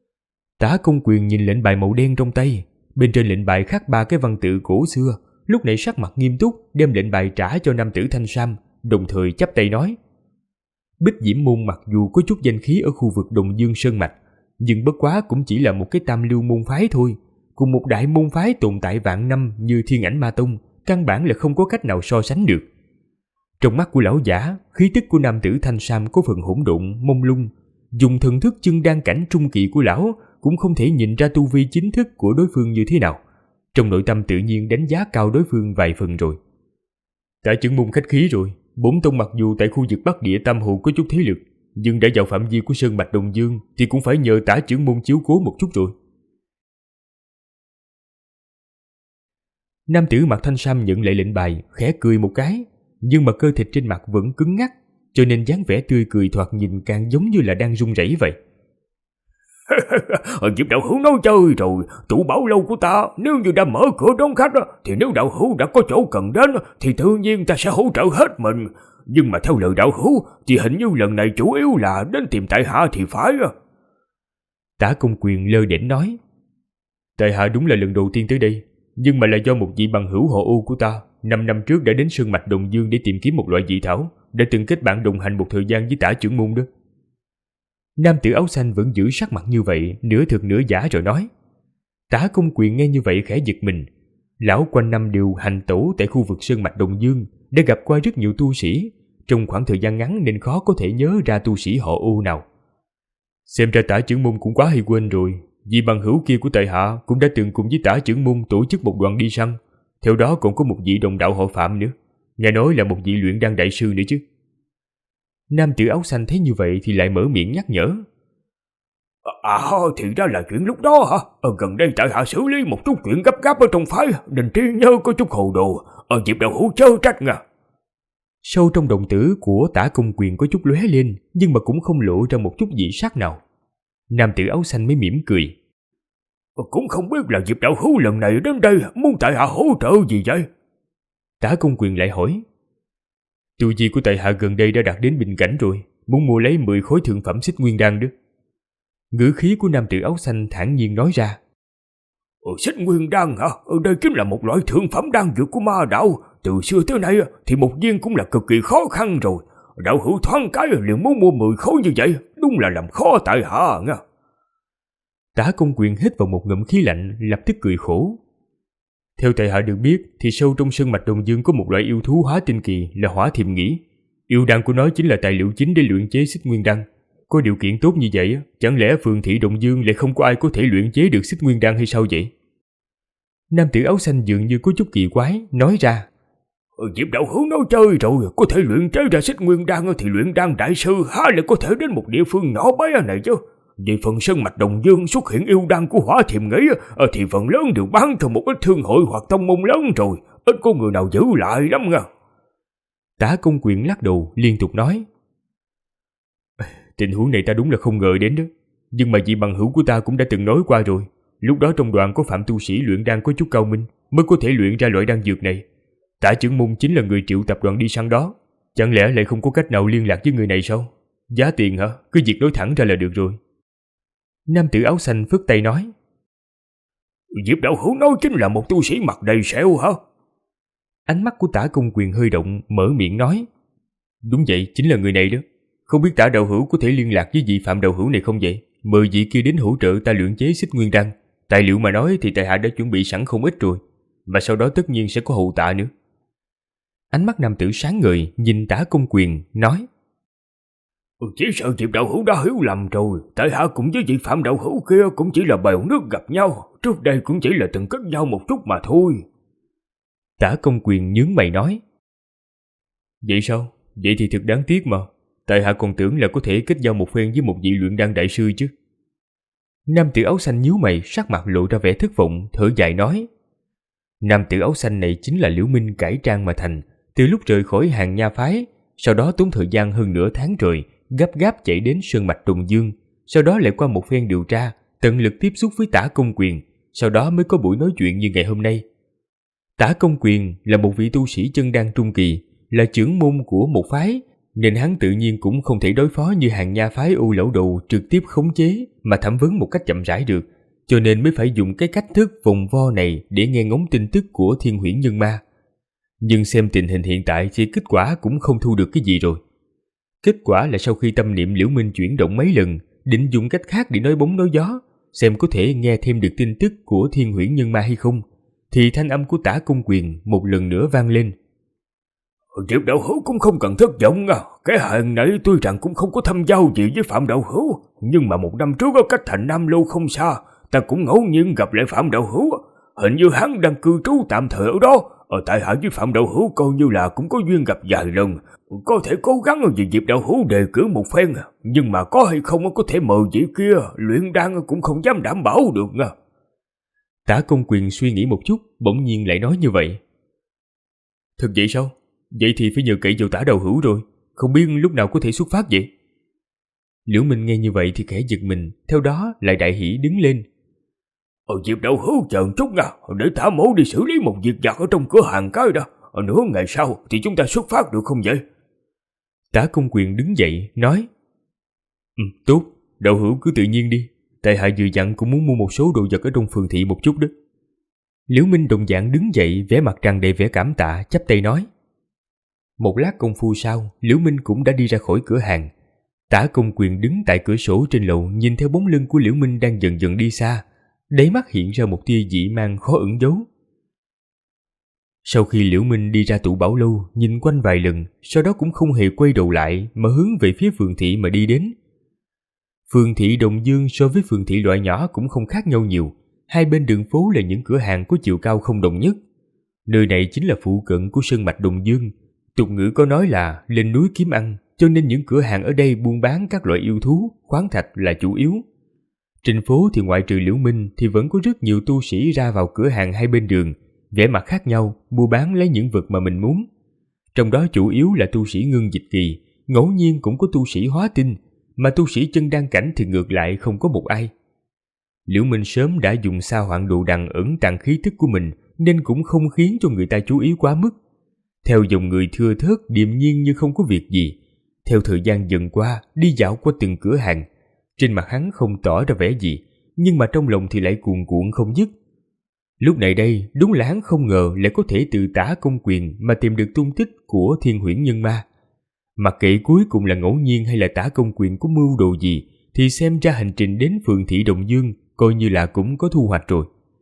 Speaker 2: Tả Công Quyền nhìn lệnh bài màu đen trong tay, bên trên lệnh bài khắc 3 cái văn tự cổ xưa, lúc này sắc mặt nghiêm túc, đem lệnh bài trả cho nam tử thanh sam, đồng thời chắp tay nói: Bích Diễm Môn mặc dù có chút danh khí ở khu vực Đồng Dương Sơn Mạch, nhưng bất quá cũng chỉ là một cái tam lưu môn phái thôi, cùng một đại môn phái tồn tại vạn năm như Thiên Ảnh Ma Tông, căn bản là không có cách nào so sánh được. Trong mắt của lão giả, khí tức của nam tử thanh sam có phần hỗn độn, mông lung, dùng thần thức chân đan cảnh trung kỳ của lão cũng không thể nhìn ra tu vi chính thức của đối phương như thế nào. Trong nội tâm tự nhiên đánh giá cao đối phương vài phần rồi. Tả trưởng môn khách khí rồi, bổn tông mặc dù tại khu vực Bắc Địa Tam Hồ có chút thế lực, nhưng đã vào phạm vi của Sơn Mạch Đồng Dương thì cũng phải nhờ tả trưởng môn chiếu cố một chút rồi. Nam tử mặc thanh sam nhận lại lệnh bài, khẽ cười một cái, nhưng mà cơ thịt trên mặt vẫn cứng ngắc, cho nên dáng vẻ tươi cười thoạt nhìn càng giống như là đang run rẩy vậy.
Speaker 4: Diệp đạo hữu nói chơi rồi, tủ bảo lâu của ta nếu như đã mở cửa đón khách thì nếu đạo hữu đã có chỗ cần đến thì tự nhiên ta sẽ hỗ trợ hết mình. Nhưng mà theo lời đạo hữu thì hình như lần này chủ yếu là đến tìm tại hạ thì phải.
Speaker 2: Tả Công Quyền lơ đễnh nói. Tại hạ đúng là lần đầu tiên tới đây, nhưng mà là do một vị bằng hữu họ U của ta 5 năm trước đã đến Sơn Mạch Đồng Dương để tìm kiếm một loại dị thảo, đã từng kết bạn đồng hành một thời gian với tả trưởng môn đó. Nam tử áo xanh vẫn giữ sắc mặt như vậy, nửa thực nửa giả rồi nói. Tả Công Quyền nghe như vậy khẽ giật mình. Lão quanh năm đều hành tẩu tại khu vực Sơn Mạch Đồng Dương, đã gặp qua rất nhiều tu sĩ, trong khoảng thời gian ngắn nên khó có thể nhớ ra tu sĩ họ U nào. Xem ra tả trưởng môn cũng quá hay quên rồi, vì bằng hữu kia của tại hạ cũng đã từng cùng với tả trưởng môn tổ chức một đoàn đi săn, theo đó còn có một vị đồng đạo họ Phạm nữa, nghe nói là một vị luyện đan đại sư nữa chứ. Nam tử áo xanh thấy như vậy thì lại mở miệng nhắc nhở.
Speaker 4: Thì ra là chuyện lúc đó hả? Gần đây tại hạ xử lý một chút chuyện gấp gáp ở trong phái, nên trí nhớ có chút hồ đồ. Diệp đạo hữu chớ trách nha.
Speaker 2: Sâu trong đồng tử của Tả Công Quyền có chút lóe lên, nhưng mà cũng không lộ ra một chút dị sắc nào. Nam tử áo xanh mới mỉm cười.
Speaker 4: Cũng không biết là Diệp đạo hữu lần này đến đây muốn tại hạ hỗ trợ gì vậy?
Speaker 2: Tả Công Quyền lại hỏi. Tu vi của tại hạ gần đây đã đạt đến bình cảnh rồi, muốn mua lấy 10 khối thượng phẩm xích nguyên đan đó. Ngữ khí của nam tử áo xanh thản nhiên nói ra.
Speaker 4: Xích nguyên đan hả? Đây chính là một loại thượng phẩm đan dược của ma đạo. Từ xưa tới nay thì một viên cũng là cực kỳ khó khăn rồi. Đạo hữu thoáng cái liền muốn mua 10 khối như vậy, đúng là làm khó tại hạ nha.
Speaker 2: Tả Công Quyền hít vào một ngụm khí lạnh, lập tức cười khổ. Theo tại hạ được biết thì sâu trong Sơn Mạch Đồng Dương có một loại yêu thú hóa tinh kỳ là Hỏa Thiềm Nghĩ. Yêu đan của nó chính là tài liệu chính để luyện chế xích nguyên đan. Có điều kiện tốt như vậy, chẳng lẽ phường thị Đồng Dương lại không có ai có thể luyện chế được xích nguyên đan hay sao vậy? Nam tử áo xanh dường như có chút kỳ quái, nói ra.
Speaker 4: Diệp đạo hữu nói chơi rồi, có thể luyện chế ra xích nguyên đan thì luyện đan đại sư há lại có thể đến một địa phương nhỏ bé này chứ. Về phần Sơn Mạch Đồng Dương xuất hiện yêu đan của Hỏa Thiềm Nghĩ thì phần lớn đều bán cho một ít thương hội hoặc tông môn lớn rồi, ít có người nào giữ lại lắm nha.
Speaker 2: Tả Công Quyền lắc đầu liên tục nói. Tình huống này ta đúng là không ngờ đến đó, nhưng mà vị bằng hữu của ta cũng đã từng nói qua rồi. Lúc đó trong đoàn có Phạm tu sĩ luyện đan có chút cao minh mới có thể luyện ra loại đan dược này. Tả trưởng môn chính là người triệu tập đoàn đi săn đó, chẳng lẽ lại không có cách nào liên lạc với người này sao? Giá tiền hả? Cứ việc nói thẳng ra là được rồi. Nam tử áo xanh phất tay nói.
Speaker 4: Diệp đạo hữu nói chính là một tu sĩ mặt đầy sẹo hả?
Speaker 2: Ánh mắt của Tả Công Quyền hơi động, mở miệng nói. Đúng vậy, chính là người này đó. Không biết Tả đạo hữu có thể liên lạc với vị Phạm đạo hữu này không vậy? Mời vị kia đến hỗ trợ ta luyện chế xích nguyên đan. Tài liệu mà nói thì tại hạ đã chuẩn bị sẵn không ít rồi, mà sau đó tất nhiên sẽ có hậu tạ nữa. Ánh mắt nam tử sáng ngời nhìn Tả Công Quyền nói.
Speaker 4: Chỉ sợ Diệp đạo hữu đã hiểu lầm rồi. Tại hạ cùng với vị Phạm đạo hữu kia cũng chỉ là bèo nước gặp nhau, trước đây cũng chỉ là từng kết giao một chút mà thôi.
Speaker 2: Tả Công Quyền nhướng mày nói. Vậy sao? Vậy thì thật đáng tiếc mà. Tại hạ còn tưởng là có thể kết giao một phen với một vị luyện đan đại sư chứ. Nam tử áo xanh nhíu mày, sắc mặt lộ ra vẻ thất vọng, thở dài nói. Nam tử áo xanh này chính là Liễu Minh cải trang mà thành, từ lúc rời khỏi Hàng Nha phái, sau đó tốn thời gian hơn nửa tháng trời, gấp gáp chạy đến Sơn Mạch Đồng Dương, sau đó lại qua một phen điều tra, tận lực tiếp xúc với Tả Công Quyền, sau đó mới có buổi nói chuyện như ngày hôm nay. Tả Công Quyền là một vị tu sĩ chân đan trung kỳ, là trưởng môn của một phái, nên hắn tự nhiên cũng không thể đối phó như Hàng Nha phái U Lẩu Đầu trực tiếp khống chế mà thẩm vấn một cách chậm rãi được, cho nên mới phải dùng cái cách thức vòng vo này để nghe ngóng tin tức của Thiên Huyễn Nhân Ma. Nhưng xem tình hình hiện tại thì kết quả cũng không thu được cái gì rồi. Kết quả là sau khi tâm niệm Liễu Minh chuyển động mấy lần, định dùng cách khác để nói bóng nói gió, xem có thể nghe thêm được tin tức của Thiên Huyễn Nhân Ma hay không, thì thanh âm của Tả Công Quyền một lần nữa vang lên.
Speaker 4: Diệp đạo hữu cũng không cần thất vọng à. Cái hàng này tuy rằng cũng không có thâm giao gì với Phạm đạo hữu, nhưng mà 1 năm trước ở cách thành Nam Lô không xa, ta cũng ngẫu nhiên gặp lại Phạm đạo hữu. Hình như hắn đang cư trú tạm thời ở đó. Tại hạ với Phạm đạo hữu coi như là cũng có duyên gặp vài lần. Có thể cố gắng vì Diệp đạo hữu đề cử một phen, nhưng mà có hay không có thể mời vị kia luyện đan cũng không dám đảm bảo được nha.
Speaker 2: Tả Công Quyền suy nghĩ một chút, bỗng nhiên lại nói như vậy. Thật vậy sao? Vậy thì phải nhờ cậy vào Tả đạo hữu rồi, không biết lúc nào có thể xuất phát vậy? Liễu Minh nghe như vậy thì khẽ giật mình, theo đó lại đại hỉ đứng lên.
Speaker 4: Diệp đạo hữu chờ chút nha, để Tả mỗ đi xử lý một việc vặt ở trong cửa hàng cái đó. Nửa ngày sau thì chúng ta xuất phát được không vậy?
Speaker 2: Tả Công Quyền đứng dậy nói. Tốt, đạo hữu cứ tự nhiên đi, tại hạ vừa dặn cũng muốn mua một số đồ vật ở trong phường thị một chút đó. Liễu Minh đồng dạng đứng dậy, vẻ mặt tràn đầy vẻ cảm tạ, chắp tay nói. Một lát công phu sau, Liễu Minh cũng đã đi ra khỏi cửa hàng. Tả Công Quyền đứng tại cửa sổ trên lầu, nhìn theo bóng lưng của Liễu Minh đang dần dần đi xa, đáy mắt hiện ra một tia dị mang khó ẩn giấu. Sau khi Liễu Minh đi ra tủ bảo lâu, nhìn quanh vài lần, sau đó cũng không hề quay đầu lại mà hướng về phía phường thị mà đi đến. Phường thị Đồng Dương so với phường thị loại nhỏ cũng không khác nhau nhiều, hai bên đường phố là những cửa hàng có chiều cao không đồng nhất. Nơi này chính là phụ cận của sơn mạch Đồng Dương, tục ngữ có nói là lên núi kiếm ăn, cho nên những cửa hàng ở đây buôn bán các loại yêu thú, khoáng thạch là chủ yếu. Trên phố thì ngoại trừ Liễu Minh thì vẫn có rất nhiều tu sĩ ra vào cửa hàng hai bên đường, vẻ mặt khác nhau, mua bán lấy những vật mà mình muốn. Trong đó chủ yếu là tu sĩ ngưng dịch kỳ, ngẫu nhiên cũng có tu sĩ hóa tinh, mà tu sĩ chân đan cảnh thì ngược lại không có một ai. Liễu Minh sớm đã dùng sa hoạn đồ đằng ẩn tàng khí tức của mình, nên cũng không khiến cho người ta chú ý quá mức. Theo dòng người thưa thớt điềm nhiên như không có việc gì. Theo thời gian dần qua, đi dạo qua từng cửa hàng, trên mặt hắn không tỏ ra vẻ gì, nhưng mà trong lòng thì lại cuồn cuộn không dứt. Lúc này đây, đúng là hắn không ngờ lại có thể từ Tả Công Quyền mà tìm được tung tích của Thiên Huyễn Nhân Ma. Mặc kệ cuối cùng là ngẫu nhiên hay là Tả Công Quyền có mưu đồ gì, thì xem ra hành trình đến phường thị Đồng Dương coi như là cũng có thu hoạch rồi.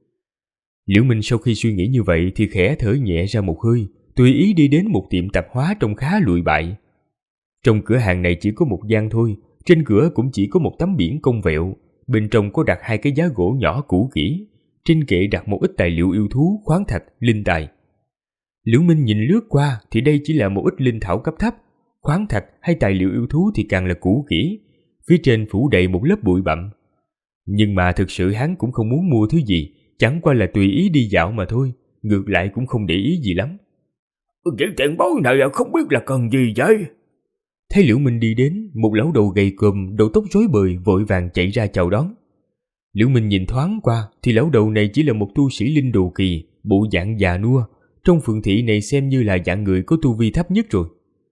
Speaker 2: Liễu Minh sau khi suy nghĩ như vậy thì khẽ thở nhẹ ra một hơi, tùy ý đi đến một tiệm tạp hóa trông khá lụi bại. Trong cửa hàng này chỉ có một gian thôi, trên cửa cũng chỉ có một tấm biển cong vẹo, bên trong có đặt 2 cái giá gỗ nhỏ cũ kỹ, trên kệ đặt một ít tài liệu yêu thú, khoáng thạch, linh tài. Liễu Minh nhìn lướt qua thì đây chỉ là một ít linh thảo cấp thấp, khoáng thạch hay tài liệu yêu thú thì càng là cũ kỹ, phía trên phủ đầy một lớp bụi bặm. Nhưng mà thực sự hắn cũng không muốn mua thứ gì, chẳng qua là tùy ý đi dạo mà thôi, ngược lại cũng không để ý gì lắm.
Speaker 4: Vậy tiền bối này không biết là cần gì vậy?
Speaker 2: Thấy Liễu Minh đi đến, một lão đầu gầy còm, đầu tóc rối bời vội vàng chạy ra chào đón. Liễu Minh nhìn thoáng qua thì lão đầu này chỉ là một tu sĩ linh đồ kỳ, bộ dạng già nua, trong phường thị này xem như là dạng người có tu vi thấp nhất rồi.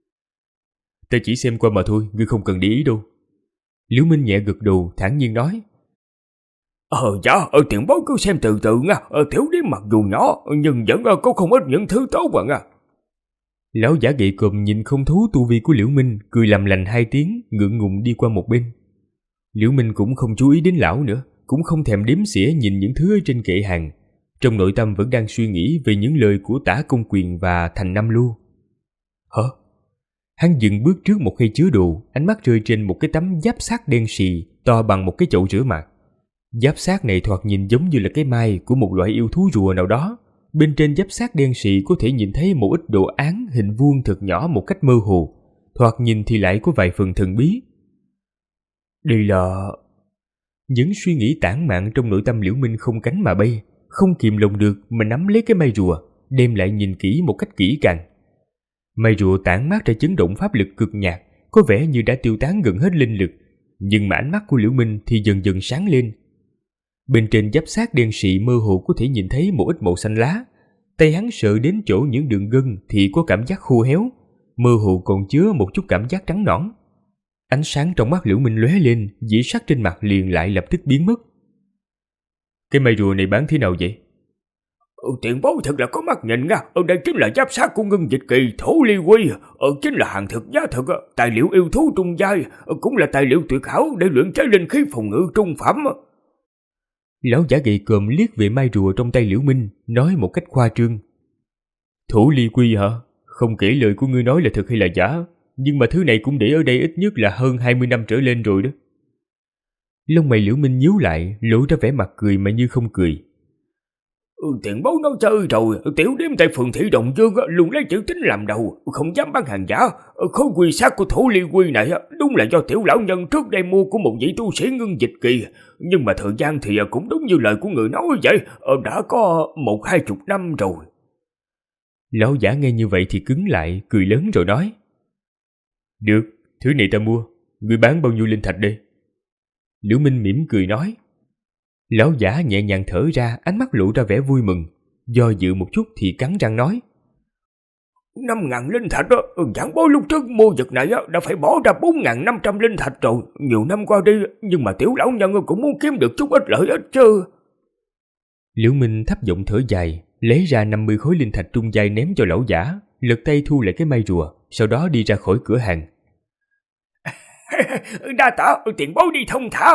Speaker 2: Ta chỉ xem qua mà thôi, ngươi không cần để ý đâu. Liễu Minh nhẹ gật đầu, thản nhiên nói.
Speaker 4: Dạ, tiền bối cứ xem từ từ nha, tiểu điếm mặc dù nhỏ nhưng vẫn có không ít những thứ tốt mà nha.
Speaker 2: Lão giả gậy còm nhìn không thấu tu vi của Liễu Minh, cười làm lành 2 tiếng, ngượng ngùng đi qua một bên. Liễu Minh cũng không chú ý đến lão nữa, cũng không thèm đếm xỉa nhìn những thứ ở trên kệ hàng, trong nội tâm vẫn đang suy nghĩ về những lời của Tả Công Quyền và Thành Nam Lưu. Hả? Hắn dừng bước trước một khay chứa đồ, ánh mắt rơi trên một cái tấm giáp sắt đen xì to bằng một cái chậu rửa mặt. Giáp sắt này thoạt nhìn giống như là cái mai của một loại yêu thú rùa nào đó. Bên trên giáp sắt đen xì có thể nhìn thấy một ít đồ án hình vuông thật nhỏ một cách mơ hồ, thoạt nhìn thì lại có vài phần thần bí. Đây là... Những suy nghĩ tản mạn trong nội tâm Liễu Minh không cánh mà bay, không kìm lòng được mà nắm lấy cái mai rùa, đem lại nhìn kỹ một cách kỹ càng. Mai rùa tản mát ra chấn động pháp lực cực nhạt, có vẻ như đã tiêu tán gần hết linh lực, nhưng mà ánh mắt của Liễu Minh thì dần dần sáng lên. Bên trên giáp sắt đen xị mơ hồ có thể nhìn thấy một ít màu xanh lá. Tay hắn sờ đến chỗ những đường gân thì có cảm giác khô héo, mơ hồ còn chứa một chút cảm giác trắng nõn. Ánh sáng trong mắt Liễu Minh lóe lên, dĩ sắc trên mặt liền lại lập tức biến mất. Cái mai rùa này bán thế nào vậy?
Speaker 4: Tiền bối thật là có mắt nhìn nha, đây chính là giáp sắt của ngân dịch kỳ Thổ Ly Quy, chính là hàng thực giá thực, tài liệu yêu thú trung giai, cũng là tài liệu tuyệt hảo để luyện chế linh khí phòng ngự trung phẩm.
Speaker 2: Lão giả gầy còm liếc về mai rùa trong tay Liễu Minh, nói một cách khoa trương. Thổ Ly Quy hả? không kể lời của ngươi nói là thật hay là giả, nhưng mà thứ này cũng để ở đây ít nhất là hơn 20 năm trở lên rồi đó. Lông mày Liễu Minh nhíu lại, lộ ra vẻ mặt cười mà như không cười.
Speaker 4: Tiền bối nói chơi rồi, tiểu điếm tại phường Thị Đồng Dương luôn lấy chữ tín làm đầu, không dám bán hàng giả. Khối quy sát của thổ ly quy này đúng là do tiểu lão nhân trước đây mua của một vị tu sĩ Ngưng Dịch Kỳ, nhưng mà thời gian thì cũng đúng như lời của người nói vậy, đã có 1-20 năm rồi.
Speaker 2: Lão giả nghe như vậy thì cứng lại, cười lớn rồi nói. Được, thứ này ta mua, ngươi bán bao nhiêu linh thạch đây? Liễu Minh mỉm cười nói. Lão giả nhẹ nhàng thở ra, ánh mắt lộ ra vẻ vui mừng, do dự một chút thì cắn răng nói.
Speaker 4: 5.000 linh thạch đó, giảng bối lúc trước mua vật này đã phải bỏ ra 4.500 linh thạch rồi, nhiều năm qua đi, nhưng mà tiểu lão nhân cũng muốn kiếm được chút ít lợi ích chứ.
Speaker 2: Liễu Minh thấp giọng thở dài, lấy ra 50 khối linh thạch trung giai ném cho lão giả, lật tay thu lại cái may rùa, sau đó đi ra khỏi cửa hàng.
Speaker 4: Đa tạ, tiền bối đi thông thả.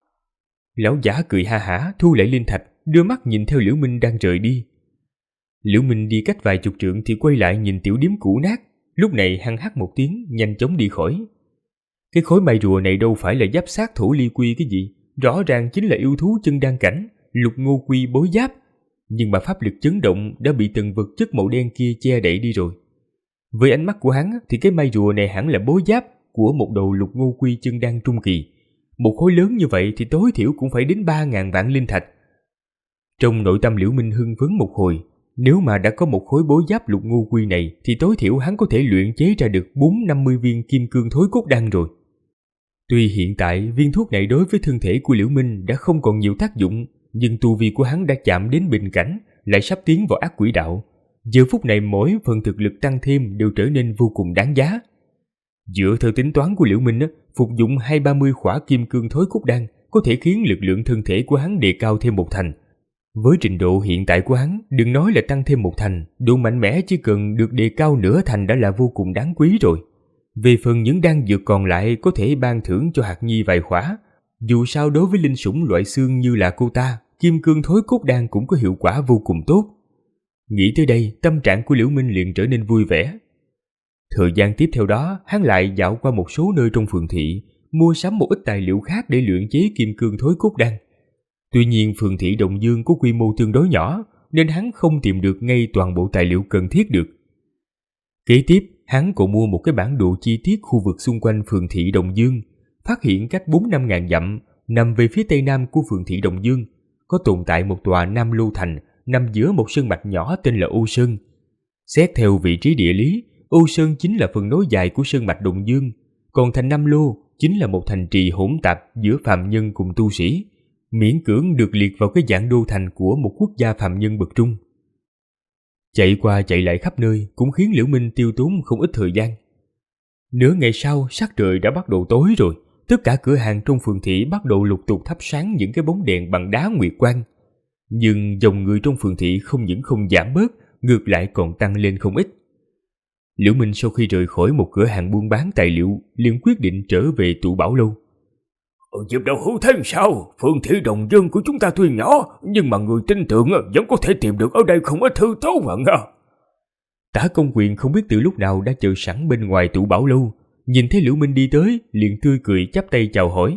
Speaker 2: Lão giả cười ha hả thu lại linh thạch, đưa mắt nhìn theo Liễu Minh đang rời đi. Liễu Minh đi cách vài chục trượng thì quay lại nhìn tiểu điếm cũ nát, lúc này hăng hắc một tiếng nhanh chóng đi khỏi. Cái khối may rùa này đâu phải là giáp xác thổ ly quy cái gì, rõ ràng chính là yêu thú chân đan cảnh, lục ngô quy bối giáp, nhưng mà pháp lực chấn động đã bị từng vật chất màu đen kia che đậy đi rồi. Với ánh mắt của hắn thì cái may rùa này hẳn là bối giáp của một đầu lục ngô quy chân đan trung kỳ. Một khối lớn như vậy thì tối thiểu cũng phải đến 3.000 vạn linh thạch. Trong nội tâm Liễu Minh hưng phấn một hồi, nếu mà đã có một khối bối giáp lục ngô quy này thì tối thiểu hắn có thể luyện chế ra được 450 viên kim cương thối cốt đan rồi. Tuy hiện tại viên thuốc này đối với thân thể của Liễu Minh đã không còn nhiều tác dụng, nhưng tu vi của hắn đã chạm đến bình cảnh, lại sắp tiến vào ác quỷ đạo. Giờ phút này mỗi phần thực lực tăng thêm đều trở nên vô cùng đáng giá. Dựa theo tính toán của Liễu Minh, phục dụng 20-30 khỏa kim cương thối cốt đan có thể khiến lực lượng thân thể của hắn đề cao thêm 1 thành. Với trình độ hiện tại của hắn, đừng nói là tăng thêm 1 thành, độ mạnh mẽ chỉ cần được đề cao nửa thành đã là vô cùng đáng quý rồi. Về phần những đan dược còn lại có thể ban thưởng cho Hạt Nhi vài khỏa. Dù sao đối với linh sủng loại xương như là cô ta, kim cương thối cốt đan cũng có hiệu quả vô cùng tốt. Nghĩ tới đây, tâm trạng của Liễu Minh liền trở nên vui vẻ. Thời gian tiếp theo đó, hắn lại dạo qua một số nơi trong phường thị, mua sắm một ít tài liệu khác để luyện chế kim cương thối cốt đan. Tuy nhiên phường thị Đồng Dương có quy mô tương đối nhỏ, nên hắn không tìm được ngay toàn bộ tài liệu cần thiết được. Kế tiếp, hắn còn mua một cái bản đồ chi tiết khu vực xung quanh phường thị Đồng Dương, phát hiện cách 4-5 ngàn dặm, nằm về phía tây nam của phường thị Đồng Dương, có tồn tại một tòa Nam Lô Thành nằm giữa một sơn mạch nhỏ tên là Ô Sơn. Xét theo vị trí địa lý, Ô Sơn chính là phần nối dài của sơn mạch Đồng Dương, còn thành Nam Lô chính là một thành trì hỗn tạp giữa phàm nhân cùng tu sĩ, miễn cưỡng được liệt vào cái dạng đô thành của một quốc gia phàm nhân bậc trung. Chạy qua chạy lại khắp nơi cũng khiến Liễu Minh tiêu tốn không ít thời gian. Nửa ngày sau, sắc trời đã bắt đầu tối rồi, tất cả cửa hàng trong phường thị bắt đầu lục tục thắp sáng những cái bóng đèn bằng đá nguyệt quang. Nhưng dòng người trong phường thị không những không giảm bớt, ngược lại còn tăng lên không ít. Liễu Minh sau khi rời khỏi một cửa hàng buôn bán tài liệu, liền quyết định trở về Tụ Bảo Lâu.
Speaker 4: Dịp đầu hữu thế sao? Phường thị Đồng Dương của chúng ta tuy nhỏ, nhưng mà người tin tưởng vẫn có thể tìm được ở đây không ít thứ tốt mà nha.
Speaker 2: Tả Công Quyền không biết từ lúc nào đã chờ sẵn bên ngoài Tụ Bảo Lâu, nhìn thấy Liễu Minh đi tới, liền tươi cười chắp tay chào hỏi.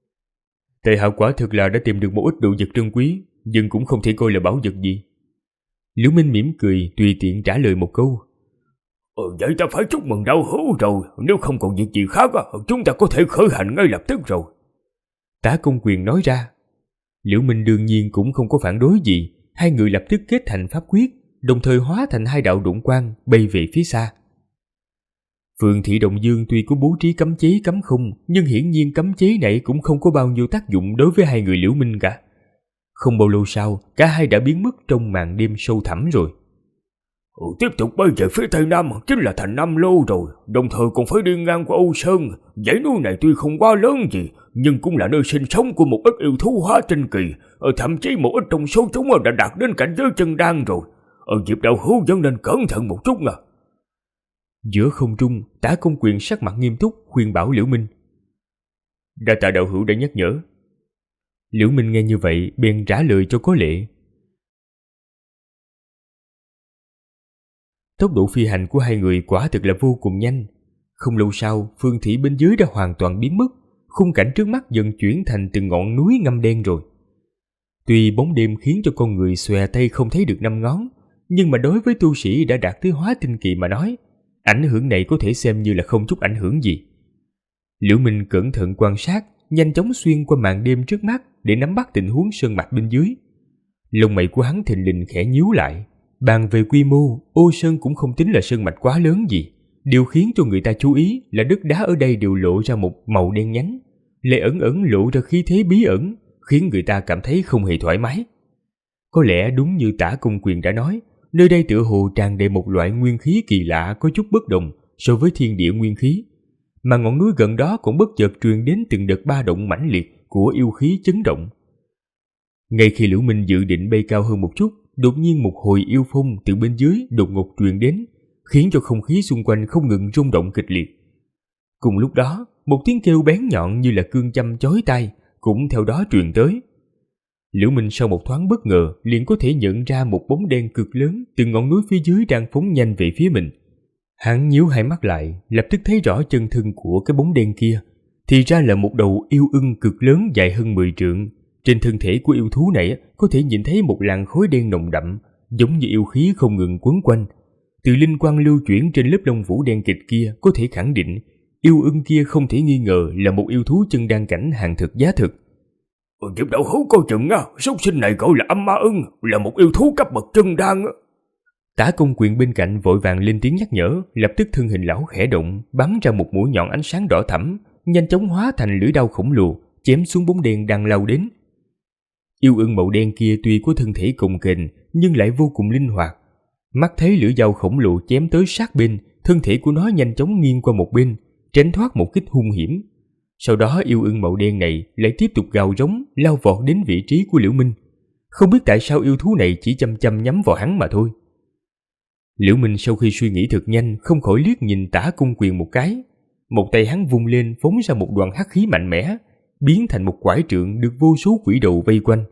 Speaker 2: Tại hạ quả thực là đã tìm được một ít đồ vật trân quý, nhưng cũng không thể coi là bảo vật gì. Liễu Minh mỉm cười, tùy tiện trả lời một câu.
Speaker 4: Vậy ta phải chúc mừng đạo hữu rồi, nếu không còn việc gì khác, chúng ta có thể khởi hành ngay lập tức rồi.
Speaker 2: Tả Công Quyền nói ra. Liễu Minh đương nhiên cũng không có phản đối gì, hai người lập tức kết thành pháp quyết, đồng thời hóa thành hai đạo đụng quang bay về phía xa. Phường thị Đồng Dương tuy có bố trí cấm chế cấm không, nhưng hiển nhiên cấm chế này cũng không có bao nhiêu tác dụng đối với hai người Liễu Minh cả. Không bao lâu sau, cả hai đã biến mất trong màn đêm sâu thẳm rồi.
Speaker 4: Tiếp tục bay về phía tây nam chính là thành Nam Lô rồi, đồng thời còn phải đi ngang qua Âu Sơn. Dãy núi này tuy không quá lớn gì, nhưng cũng là nơi sinh sống của một ít yêu thú hóa tinh kỳ, thậm chí một ít trong số chúng đã đạt đến cảnh giới chân đan rồi. Dịp đạo hữu vẫn nên cẩn thận một chút nha.
Speaker 2: Giữa không trung, Tả Công Quyền sắc mặt nghiêm túc khuyên bảo Liễu Minh. Đa tạ đạo hữu đã nhắc nhở. Liễu Minh nghe như vậy bèn trả lời cho có lệ. Tốc độ phi hành của hai người quả thực là vô cùng nhanh. Không lâu sau, phương thị bên dưới đã hoàn toàn biến mất, khung cảnh trước mắt dần chuyển thành từng ngọn núi ngăm đen rồi. Tuy bóng đêm khiến cho con người xòe tay không thấy được năm ngón, nhưng mà đối với tu sĩ đã đạt tới hóa tinh kỳ mà nói, ảnh hưởng này có thể xem như là không chút ảnh hưởng gì. Liễu Minh cẩn thận quan sát, nhanh chóng xuyên qua màn đêm trước mắt để nắm bắt tình huống sơn mạch bên dưới. Lông mày của hắn thình lình khẽ nhíu lại. Bàn về quy mô, Ô Sơn cũng không tính là sơn mạch quá lớn gì. Điều khiến cho người ta chú ý là đất đá ở đây đều lộ ra một màu đen nhánh, lại ẩn ẩn lộ ra khí thế bí ẩn, khiến người ta cảm thấy không hề thoải mái. Có lẽ đúng như Tả Công Quyền đã nói, nơi đây tựa hồ tràn đầy một loại nguyên khí kỳ lạ có chút bất đồng so với thiên địa nguyên khí, mà ngọn núi gần đó cũng bất chợt truyền đến từng đợt ba động mãnh liệt của yêu khí chấn động. Ngay khi Liễu Minh dự định bay cao hơn một chút, đột nhiên một hồi yêu phong từ bên dưới đột ngột truyền đến, khiến cho không khí xung quanh không ngừng rung động kịch liệt. Cùng lúc đó, một tiếng kêu bén nhọn như là cương châm chói tai cũng theo đó truyền tới. Liễu Minh sau một thoáng bất ngờ liền có thể nhận ra một bóng đen cực lớn từ ngọn núi phía dưới đang phóng nhanh về phía mình. Hắn nhíu hai mắt lại, lập tức thấy rõ chân thân của cái bóng đen kia, thì ra là một đầu yêu ưng cực lớn dài hơn 10 trượng. Trên thân thể của yêu thú này có thể nhìn thấy một làn khói đen nồng đậm, giống như yêu khí không ngừng quấn quanh. Từ linh quang lưu chuyển trên lớp lông vũ đen kịt kia có thể khẳng định, yêu ưng kia không thể nghi ngờ là một yêu thú chân đan cảnh hàng thực giá thực.
Speaker 4: Diệp đạo hữu coi chừng á, súc sinh này gọi là âm ma ưng, là một yêu thú cấp bậc chân đan á.
Speaker 2: Tả Công Quyền bên cạnh vội vàng lên tiếng nhắc nhở, lập tức thân hình lão khẽ động, bắn ra một mũi nhọn ánh sáng đỏ thẫm, nhanh chóng hóa thành lưỡi đao khổng lồ, chém xuống bóng đen đang lao đến. Yêu ưng màu đen kia tuy có thân thể cồng kềnh nhưng lại vô cùng linh hoạt. Mắt thấy lưỡi dao khổng lồ chém tới sát bên, thân thể của nó nhanh chóng nghiêng qua một bên, tránh thoát một kích hung hiểm. Sau đó yêu ưng màu đen này lại tiếp tục gào rống, lao vọt đến vị trí của Liễu Minh. Không biết tại sao yêu thú này chỉ chăm chăm nhắm vào hắn mà thôi. Liễu Minh sau khi suy nghĩ thật nhanh, không khỏi liếc nhìn Tả Công Quyền một cái. Một tay hắn vung lên phóng ra một đoàn hắc khí mạnh mẽ, biến thành một quải trượng được vô số quỷ đầu vây quanh.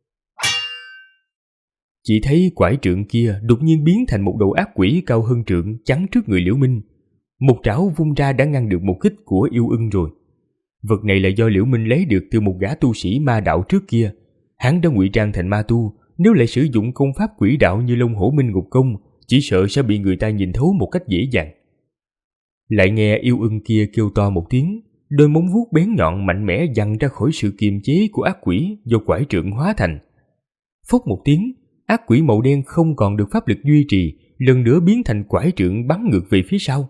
Speaker 2: Chỉ thấy quải trượng kia đột nhiên biến thành một đầu ác quỷ cao hơn trượng chắn trước người Liễu Minh. Một trảo vung ra đã ngăn được một kích của yêu ưng rồi. Vật này là do Liễu Minh lấy được từ một gã tu sĩ ma đạo trước kia. Hắn đã ngụy trang thành ma tu, nếu lại sử dụng công pháp quỷ đạo như Long Hổ Minh Ngục Công, chỉ sợ sẽ bị người ta nhìn thấu một cách dễ dàng. Lại nghe yêu ưng kia kêu to một tiếng, đôi móng vuốt bén nhọn mạnh mẽ giằng ra khỏi sự kiềm chế của ác quỷ do quải trượng hóa thành. Phốc một tiếng, ác quỷ màu đen không còn được pháp lực duy trì, lần nữa biến thành quải trượng bắn ngược về phía sau.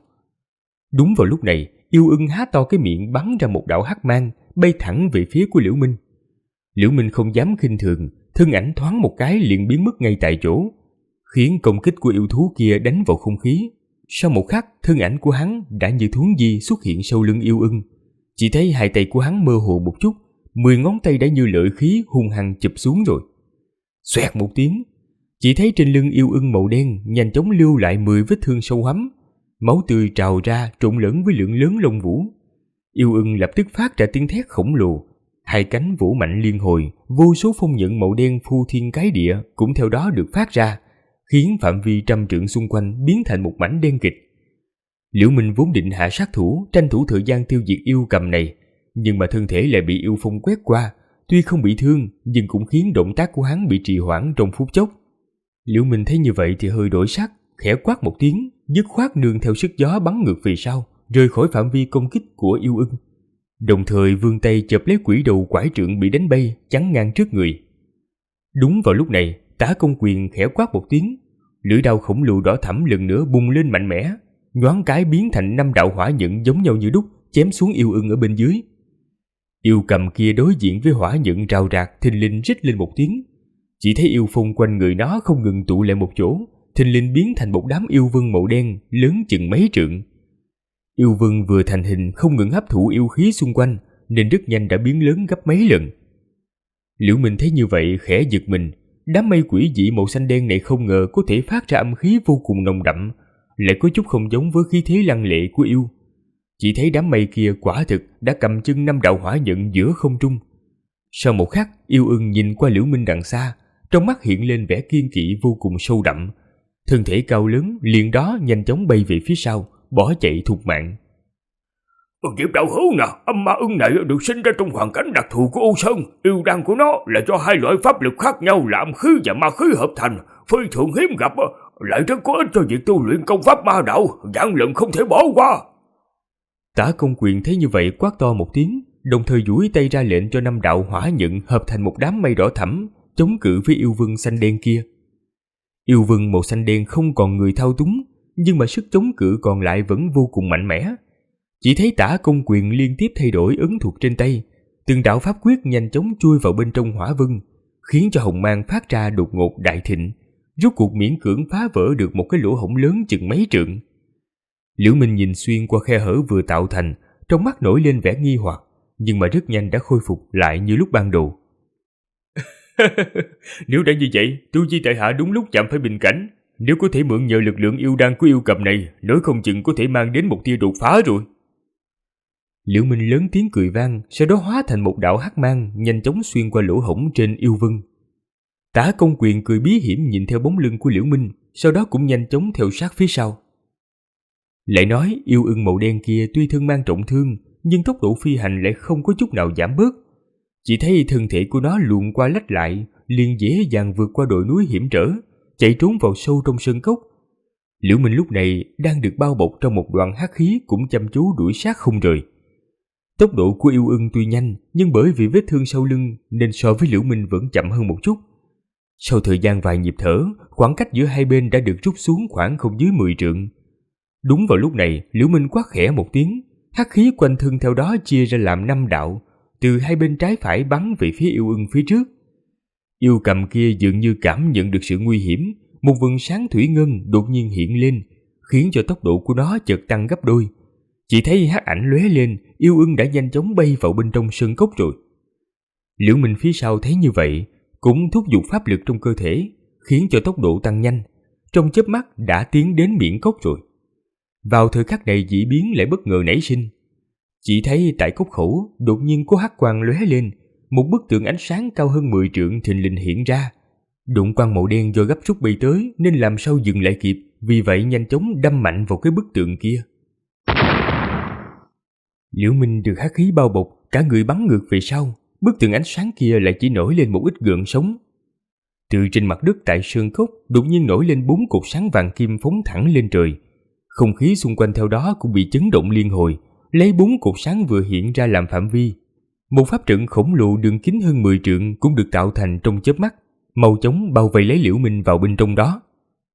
Speaker 2: Đúng vào lúc này, yêu ưng há to cái miệng bắn ra một đạo hắc mang, bay thẳng về phía của Liễu Minh. Liễu Minh không dám khinh thường, thân ảnh thoáng một cái liền biến mất ngay tại chỗ, khiến công kích của yêu thú kia đánh vào không khí. Sau một khắc, thân ảnh của hắn đã như thuấn di xuất hiện sau lưng yêu ưng. Chỉ thấy hai tay của hắn mơ hồ một chút, 10 ngón tay đã như lợi khí hung hăng chụp xuống rồi. Xoẹt một tiếng, chỉ thấy trên lưng yêu ưng màu đen nhanh chóng lưu lại 10 vết thương sâu hắm, máu tươi trào ra trộn lẫn với lượng lớn lông vũ. Yêu ưng lập tức phát ra tiếng thét khổng lồ, hai cánh vỗ mạnh liên hồi, vô số phong nhận màu đen phu thiên cái địa cũng theo đó được phát ra, khiến phạm vi trăm trượng xung quanh biến thành một mảnh đen kịt. Liễu Minh vốn định hạ sát thủ, tranh thủ thời gian tiêu diệt yêu cầm này, nhưng mà thân thể lại bị yêu phong quét qua, tuy không bị thương nhưng cũng khiến động tác của hắn bị trì hoãn trong phút chốc. Liễu Minh thấy như vậy thì hơi đổi sắc, khẽ quát một tiếng, dứt khoát nương theo sức gió bắn ngược về sau, rời khỏi phạm vi công kích của yêu ưng. Đồng thời vươn tay chộp lấy quỷ đầu quải trượng bị đánh bay, chắn ngang trước người. Đúng vào lúc này, Tả Công Quyền khẽ quát một tiếng, lưỡi đao khổng lồ đỏ thẫm lần nữa bung lên mạnh mẽ, nhoáng cái biến thành 5 đạo hỏa nhận giống nhau như đúc, chém xuống yêu ưng ở bên dưới. Yêu cầm kia đối diện với hỏa nhận rào rạc, thình lình rít lên một tiếng. Chỉ thấy yêu phong quanh người nó không ngừng tụ lại một chỗ, thình lình biến thành một đám yêu vân màu đen lớn chừng mấy trượng. Yêu vân vừa thành hình không ngừng hấp thụ yêu khí xung quanh, nên rất nhanh đã biến lớn gấp mấy lần. Liễu Minh thấy như vậy khẽ giật mình, đám mây quỷ dị màu xanh đen này không ngờ có thể phát ra âm khí vô cùng nồng đậm, lại có chút không giống với khí thế lăng lệ của yêu. Chỉ thấy đám mây kia quả thực đã cầm chân 5 đạo hỏa nhận giữa không trung. Sau một khắc, yêu ưng nhìn qua Liễu Minh đằng xa, trong mắt hiện lên vẻ kiên kỵ vô cùng sâu đậm, Thân thể cao lớn liền đó nhanh chóng bay về phía sau, bỏ chạy thục mạng.
Speaker 4: Diệp đạo hữu nè, âm ma ưng này được sinh ra trong hoàn cảnh đặc thù của U Sơn. Yêu đan của nó là do hai loại pháp lực khác nhau là âm khí và ma khí hợp thành, phi thường hiếm gặp, lại rất có ích cho việc tu luyện công pháp ma đạo, vạn lần không thể bỏ qua.
Speaker 2: Tả Công Quyền thấy như vậy quát to một tiếng, đồng thời duỗi tay ra lệnh cho 5 đạo hỏa nhận hợp thành một đám mây đỏ thẫm, chống cự với yêu vương xanh đen kia. Yêu vương màu xanh đen không còn người thao túng, nhưng mà sức chống cự còn lại vẫn vô cùng mạnh mẽ. Chỉ thấy Tả Công Quyền liên tiếp thay đổi ấn thuật trên tay, từng đạo pháp quyết nhanh chóng chui vào bên trong hỏa vân, khiến cho hồng mang phát ra đột ngột đại thịnh, rốt cuộc miễn cưỡng phá vỡ được một cái lỗ hổng lớn chừng mấy trượng. Liễu Minh nhìn xuyên qua khe hở vừa tạo thành, trong mắt nổi lên vẻ nghi hoặc, nhưng mà rất nhanh đã khôi phục lại như lúc ban đầu. Nếu đã như vậy, tu vi tại hạ đúng lúc chạm phải bình cảnh. Nếu có thể mượn nhờ lực lượng yêu đan của yêu cầm này, nói không chừng có thể mang đến một tia đột phá rồi. Liễu Minh lớn tiếng cười vang, sau đó hóa thành một đạo hắc mang, nhanh chóng xuyên qua lỗ hổng trên yêu vân. Tả Công Quyền cười bí hiểm nhìn theo bóng lưng của Liễu Minh, sau đó cũng nhanh chóng theo sát phía sau. Lại nói yêu ưng màu đen kia tuy thân mang trọng thương, nhưng tốc độ phi hành lại không có chút nào giảm bớt. Chỉ thấy thân thể của nó luồn qua lách lại, liền dễ dàng vượt qua đồi núi hiểm trở, chạy trốn vào sâu trong sơn cốc. Liễu Minh lúc này đang được bao bọc trong một đoàn hắc khí cũng chăm chú đuổi sát không rời. Tốc độ của yêu ưng tuy nhanh, nhưng bởi vì vết thương sau lưng nên so với Liễu Minh vẫn chậm hơn một chút. Sau thời gian vài nhịp thở, khoảng cách giữa hai bên đã được rút xuống khoảng không dưới 10 trượng. Đúng vào lúc này, Liễu Minh quát khẽ một tiếng, hắc khí quanh thân theo đó chia ra làm 5 đạo, từ hai bên trái phải bắn về phía yêu ưng phía trước. Yêu cầm kia dường như cảm nhận được sự nguy hiểm, một vầng sáng thủy ngân đột nhiên hiện lên, khiến cho tốc độ của nó chợt tăng gấp đôi. Chỉ thấy hắc ảnh lóe lên, yêu ưng đã nhanh chóng bay vào bên trong sơn cốc rồi. Liễu Minh phía sau thấy như vậy, cũng thúc giục pháp lực trong cơ thể, khiến cho tốc độ tăng nhanh, trong chớp mắt đã tiến đến miệng cốc rồi. Vào thời khắc này dị biến lại bất ngờ nảy sinh. Chỉ thấy tại cốc khẩu đột nhiên có hắc quang lóe lên, một bức tượng ánh sáng cao hơn 10 trượng thình lình hiện ra. Đụng quang màu đen do gấp rút bay tới nên làm sao dừng lại kịp, vì vậy nhanh chóng đâm mạnh vào cái bức tượng kia. Liễu Minh được hắc khí bao bọc, cả người bắn ngược về sau, bức tượng ánh sáng kia lại chỉ nổi lên một ít gợn sóng. Từ trên mặt đất tại sơn cốc đột nhiên nổi lên 4 cột sáng vàng kim phóng thẳng lên trời. Không khí xung quanh theo đó cũng bị chấn động liên hồi, lấy 4 cột sáng vừa hiện ra làm phạm vi. Một pháp trận khổng lồ đường kính hơn 10 trượng cũng được tạo thành trong chớp mắt, mau chóng bao vây lấy Liễu Minh vào bên trong đó.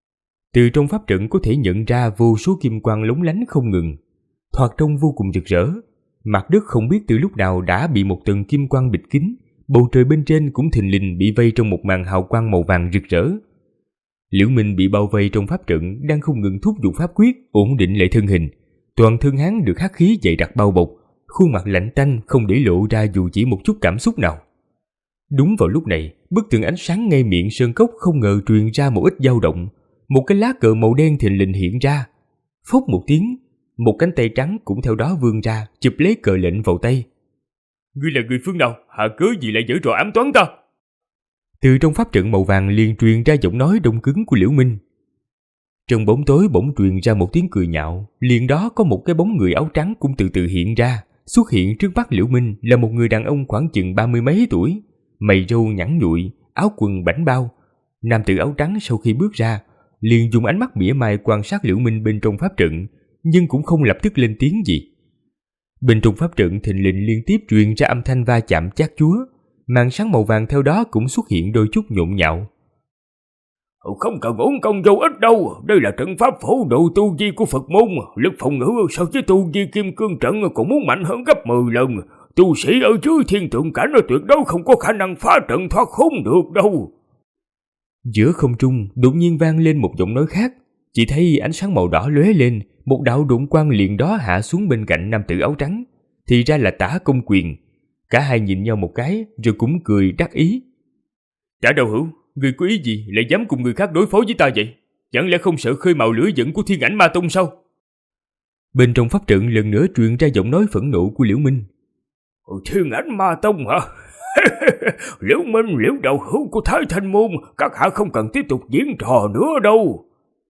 Speaker 2: Từ trong pháp trận có thể nhận ra vô số kim quang lóng lánh không ngừng, thoạt trông vô cùng rực rỡ. Mặt đất không biết từ lúc nào đã bị một tầng kim quang bịt kín, bầu trời bên trên cũng thình lình bị vây trong một màn hào quang màu vàng rực rỡ. Liễu Minh bị bao vây trong pháp trận đang không ngừng thúc giục pháp quyết ổn định lại thân hình, toàn thân hắn được hắc khí dày đặc bao bọc, khuôn mặt lạnh tanh không để lộ ra dù chỉ một chút cảm xúc nào. Đúng vào lúc này, bức tường ánh sáng ngay miệng sơn cốc không ngờ truyền ra một ít dao động, một cái lá cờ màu đen thình lình hiện ra. Phốc một tiếng, một cánh tay trắng cũng theo đó vươn ra, chụp lấy cờ lệnh vào tay. Ngươi là người phương nào? Hạ cớ gì lại giở trò ám toán ta? Từ trong pháp trận màu vàng liền truyền ra giọng nói đông cứng của Liễu Minh. Trong bóng tối bỗng truyền ra một tiếng cười nhạo, liền đó có một cái bóng người áo trắng cũng từ từ hiện ra, xuất hiện trước mắt Liễu Minh là một người đàn ông khoảng chừng 30 mấy tuổi, mày râu nhẵn nhụi, áo quần bảnh bao. Nam tử áo trắng sau khi bước ra, liền dùng ánh mắt mỉa mai quan sát Liễu Minh bên trong pháp trận, nhưng cũng không lập tức lên tiếng gì. Bên trong pháp trận thình lình liên tiếp truyền ra âm thanh va chạm chát chúa, màn sáng màu vàng theo đó cũng xuất hiện đôi chút nhộn nhạo.
Speaker 4: Không cần uổng công vô ích đâu, đây là trận pháp phổ độ tu vi của Phật môn, lực phòng ngự so với tu vi kim cương trận còn muốn mạnh hơn gấp 10 lần. Tu sĩ ở dưới thiên tượng cảnh tuyệt đối không có khả năng phá trận thoát khốn được đâu.
Speaker 2: Giữa không trung đột nhiên vang lên một giọng nói khác, chỉ thấy ánh sáng màu đỏ lóe lên, một đạo độn quang liền đó hạ xuống bên cạnh nam tử áo trắng, thì ra là Tả Công Quyền. Cả hai nhìn nhau một cái rồi cũng cười đắc ý. Tả đạo hữu, người có ý gì lại dám cùng người khác đối phó với ta vậy? Chẳng lẽ không sợ khơi mào lửa giận của Thiên Ảnh Ma Tông sao? Bên trong pháp trận lần nữa truyền ra giọng nói phẫn nộ của Liễu Minh.
Speaker 4: Thiên Ảnh Ma Tông hả? Liễu Minh, Liễu đạo hữu của Thái Thanh Môn, các hạ không cần tiếp tục diễn trò nữa đâu.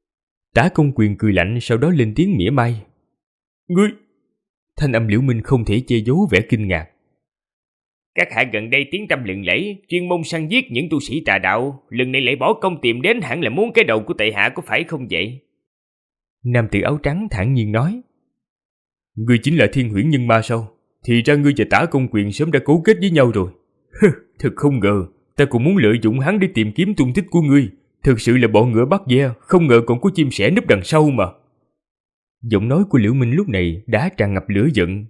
Speaker 2: Tả Công Quyền cười lạnh, sau đó lên tiếng mỉa mai. Ngươi! Thanh âm Liễu Minh không thể che giấu vẻ kinh ngạc.
Speaker 1: Các hạ gần đây tiếng tăm lừng lẫy, chuyên môn săn giết những tu sĩ tà đạo, lần này lại bỏ công tìm đến hẳn là muốn cái đầu của tệ hạ có phải không vậy?
Speaker 2: Nam tử áo trắng thản nhiên nói. Ngươi chính là Thiên Huyễn Nhân Ma sao? Thì ra ngươi và Tả Công Quyền sớm đã cấu kết với nhau rồi. Thật không ngờ, ta cũng muốn lợi dụng hắn để tìm kiếm tung tích của ngươi. Thực sự là bọn ngựa bắt ve, không ngờ còn có chim sẻ núp đằng sau mà. Giọng nói của Liễu Minh lúc này đã tràn ngập lửa giận.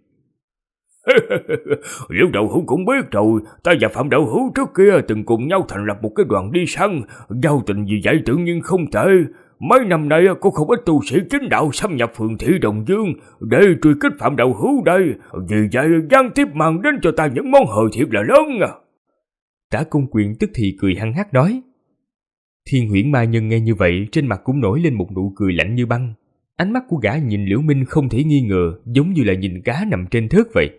Speaker 4: Liễu đạo hữu cũng biết rồi, ta và Phạm đạo hữu trước kia từng cùng nhau thành lập một cái đoàn đi săn, giao tình vì vậy tự nhiên không tệ. Mấy năm nay có không ít tu sĩ chính đạo xâm nhập phường thị Đồng Dương để truy kích Phạm đạo hữu đây, vì vậy gián tiếp mang đến cho ta những món hời thiệt là lớn à.
Speaker 2: Tả Công Quyền tức thì cười hăng hắc nói. Thiên Huyễn Ma Nhân nghe như vậy, trên mặt cũng nổi lên một nụ cười lạnh như băng. Ánh mắt của gã nhìn Liễu Minh không thể nghi ngờ, giống như là nhìn cá nằm trên thớt vậy.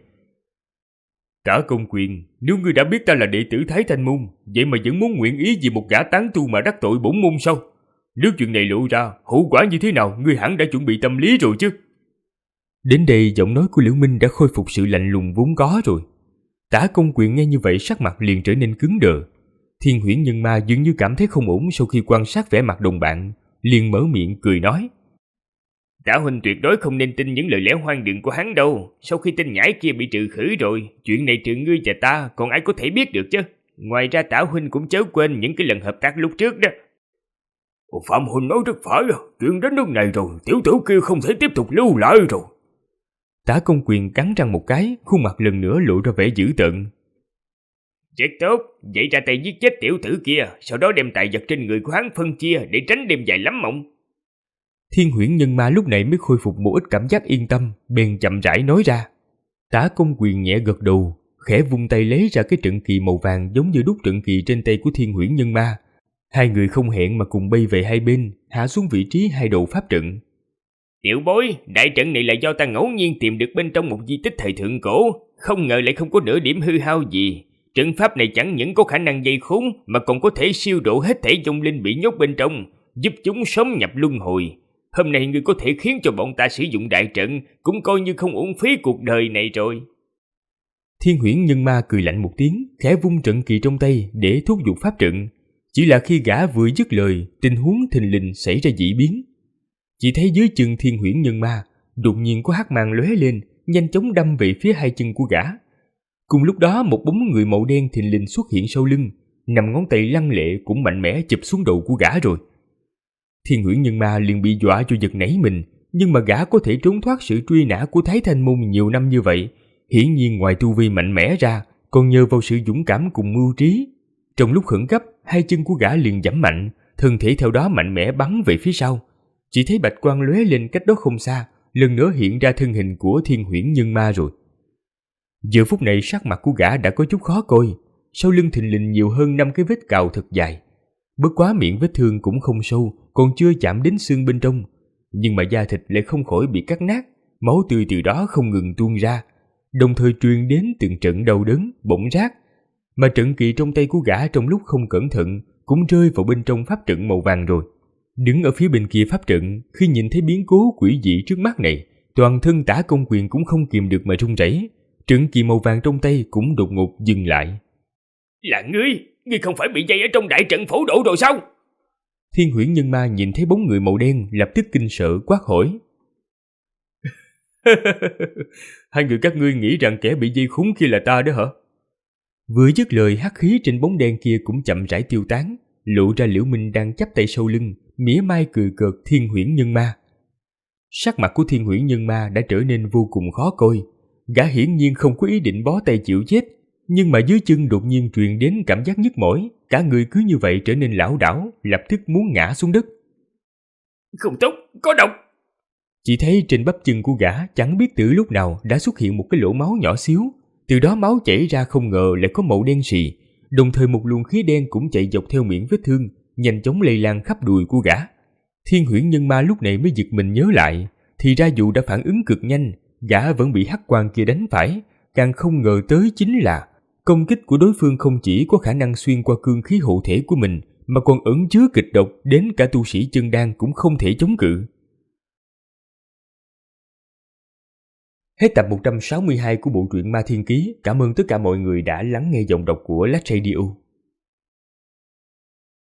Speaker 2: Tả Công Quyền, nếu ngươi đã biết ta là đệ tử Thái Thanh Môn, vậy mà vẫn muốn nguyện ý vì một gã tán tu mà đắc tội bổn môn sao? Nếu chuyện này lộ ra, hậu quả như thế nào, ngươi hẳn đã chuẩn bị tâm lý rồi chứ. Đến đây giọng nói của Liễu Minh đã khôi phục sự lạnh lùng vốn có rồi. Tả Công Quyền nghe như vậy sắc mặt liền trở nên cứng đờ. Thiên Huyễn Nhân Ma dường như cảm thấy không ổn sau khi quan sát vẻ mặt đồng bạn, liền mở miệng cười nói.
Speaker 1: Tả huynh tuyệt đối không nên tin những lời lẽ hoang đường của hắn đâu. Sau khi tên nhãi kia bị trừ khử rồi, chuyện này trừ ngươi và ta còn ai có thể biết được chứ. Ngoài ra Tả huynh cũng chớ quên những cái lần hợp tác lúc trước đó.
Speaker 4: Phạm huynh nói rất phải, chuyện đến nước này rồi, tiểu tử kia không thể tiếp tục lưu lại rồi.
Speaker 2: Tả Công Quyền cắn răng một cái, khuôn mặt lần nữa lộ ra vẻ dữ tợn.
Speaker 1: Rất tốt, vậy ra tay giết chết tiểu tử kia, sau đó đem tài vật trên người của hắn phân chia để tránh đêm dài lắm mộng.
Speaker 2: Thiên Huyễn Nhân Ma lúc này mới khôi phục một ít cảm giác yên tâm, bèn chậm rãi nói ra. Tả Công Quyền nhẹ gật đầu, khẽ vung tay lấy ra cái trận kỳ màu vàng giống như đúc trận kỳ trên tay của Thiên Huyễn Nhân Ma. Hai người không hẹn mà cùng bay về hai bên, hạ xuống vị trí hai đầu pháp trận.
Speaker 1: Tiểu bối, đại trận này là do ta ngẫu nhiên tìm được bên trong một di tích thời thượng cổ, không ngờ lại không có nửa điểm hư hao gì. Trận pháp này chẳng những có khả năng dây khốn mà còn có thể siêu độ hết thảy vong linh bị nhốt bên trong, giúp chúng sớm nhập luân hồi. Hôm nay ngươi có thể khiến cho bọn ta sử dụng đại trận, cũng coi như không uổng phí cuộc đời này rồi.
Speaker 2: Thiên Huyễn Nhân Ma cười lạnh một tiếng, khẽ vung trận kỳ trong tay để thúc giục pháp trận. Chỉ là khi gã vừa dứt lời, tình huống thình lình xảy ra dị biến. Chỉ thấy dưới chân Thiên Huyễn Nhân Ma đột nhiên có hắc mang lóe lên, nhanh chóng đâm về phía hai chân của gã. Cùng lúc đó một bóng người màu đen thình lình xuất hiện sau lưng, nằm ngón tay lăng lệ cũng mạnh mẽ chụp xuống đầu của gã rồi. Thiên Huyễn Nhân Ma liền bị dọa cho giật nảy mình, nhưng mà gã có thể trốn thoát sự truy nã của Thái Thanh Môn nhiều năm như vậy, hiển nhiên ngoài tu vi mạnh mẽ ra, còn nhờ vào sự dũng cảm cùng mưu trí. Trong lúc khẩn cấp, hai chân của gã liền giẫm mạnh, thân thể theo đó mạnh mẽ bắn về phía sau. Chỉ thấy bạch quang lóe lên cách đó không xa, lần nữa hiện ra thân hình của Thiên Huyễn Nhân Ma rồi. Giờ phút này sắc mặt của gã đã có chút khó coi, sau lưng thình lình nhiều hơn 5 cái vết cào thật dài. Bất quá miệng vết thương cũng không sâu, còn chưa chạm đến xương bên trong, nhưng mà da thịt lại không khỏi bị cắt nát, máu tươi từ đó không ngừng tuôn ra, đồng thời truyền đến từng trận đau đớn, bỏng rát. Mà trận kỳ trong tay của gã trong lúc không cẩn thận cũng rơi vào bên trong pháp trận màu vàng rồi. Đứng ở phía bên kia pháp trận, khi nhìn thấy biến cố quỷ dị trước mắt này, toàn thân Tả Công Quyền cũng không kìm được mà run rẩy. Trận kỳ màu vàng trong tay cũng đột ngột dừng lại.
Speaker 1: Là ngươi không phải bị dây ở trong đại trận phổ độ rồi sao?
Speaker 2: Thiên Huyễn Nhân Ma nhìn thấy bóng người màu đen lập tức kinh sợ quát hỏi. Hai người các ngươi nghĩ rằng kẻ bị dây khốn kia là ta đó hả? Vừa dứt lời, hắc khí trên bóng đen kia cũng chậm rãi tiêu tán, lộ ra Liễu Minh đang chắp tay sau lưng, mỉa mai cười cợt Thiên Huyễn Nhân Ma. Sắc mặt của Thiên Huyễn Nhân Ma đã trở nên vô cùng khó coi. Gã hiển nhiên không có ý định bó tay chịu chết, nhưng mà dưới chân đột nhiên truyền đến cảm giác nhức mỏi, cả người cứ như vậy trở nên lảo đảo, lập tức muốn ngã xuống đất.
Speaker 1: Không tốt, có độc!
Speaker 2: Chỉ thấy trên bắp chân của gã chẳng biết từ lúc nào đã xuất hiện một cái lỗ máu nhỏ xíu, từ đó máu chảy ra không ngờ lại có màu đen sì, đồng thời một luồng khí đen cũng chạy dọc theo miệng vết thương, nhanh chóng lây lan khắp đùi của gã. Thiên Huyễn Nhân Ma lúc này mới giật mình nhớ lại, thì ra dù đã phản ứng cực nhanh, gã vẫn bị hắc quang kia đánh phải, càng không ngờ tới chính là công kích của đối phương không chỉ có khả năng xuyên qua cương khí hộ thể của mình, mà còn ẩn chứa kịch độc đến cả tu sĩ chân đan cũng không thể chống cự. Hết tập 162 của bộ truyện Ma Thiên Ký. Cảm ơn tất cả mọi người đã lắng nghe giọng đọc của Lách Radio.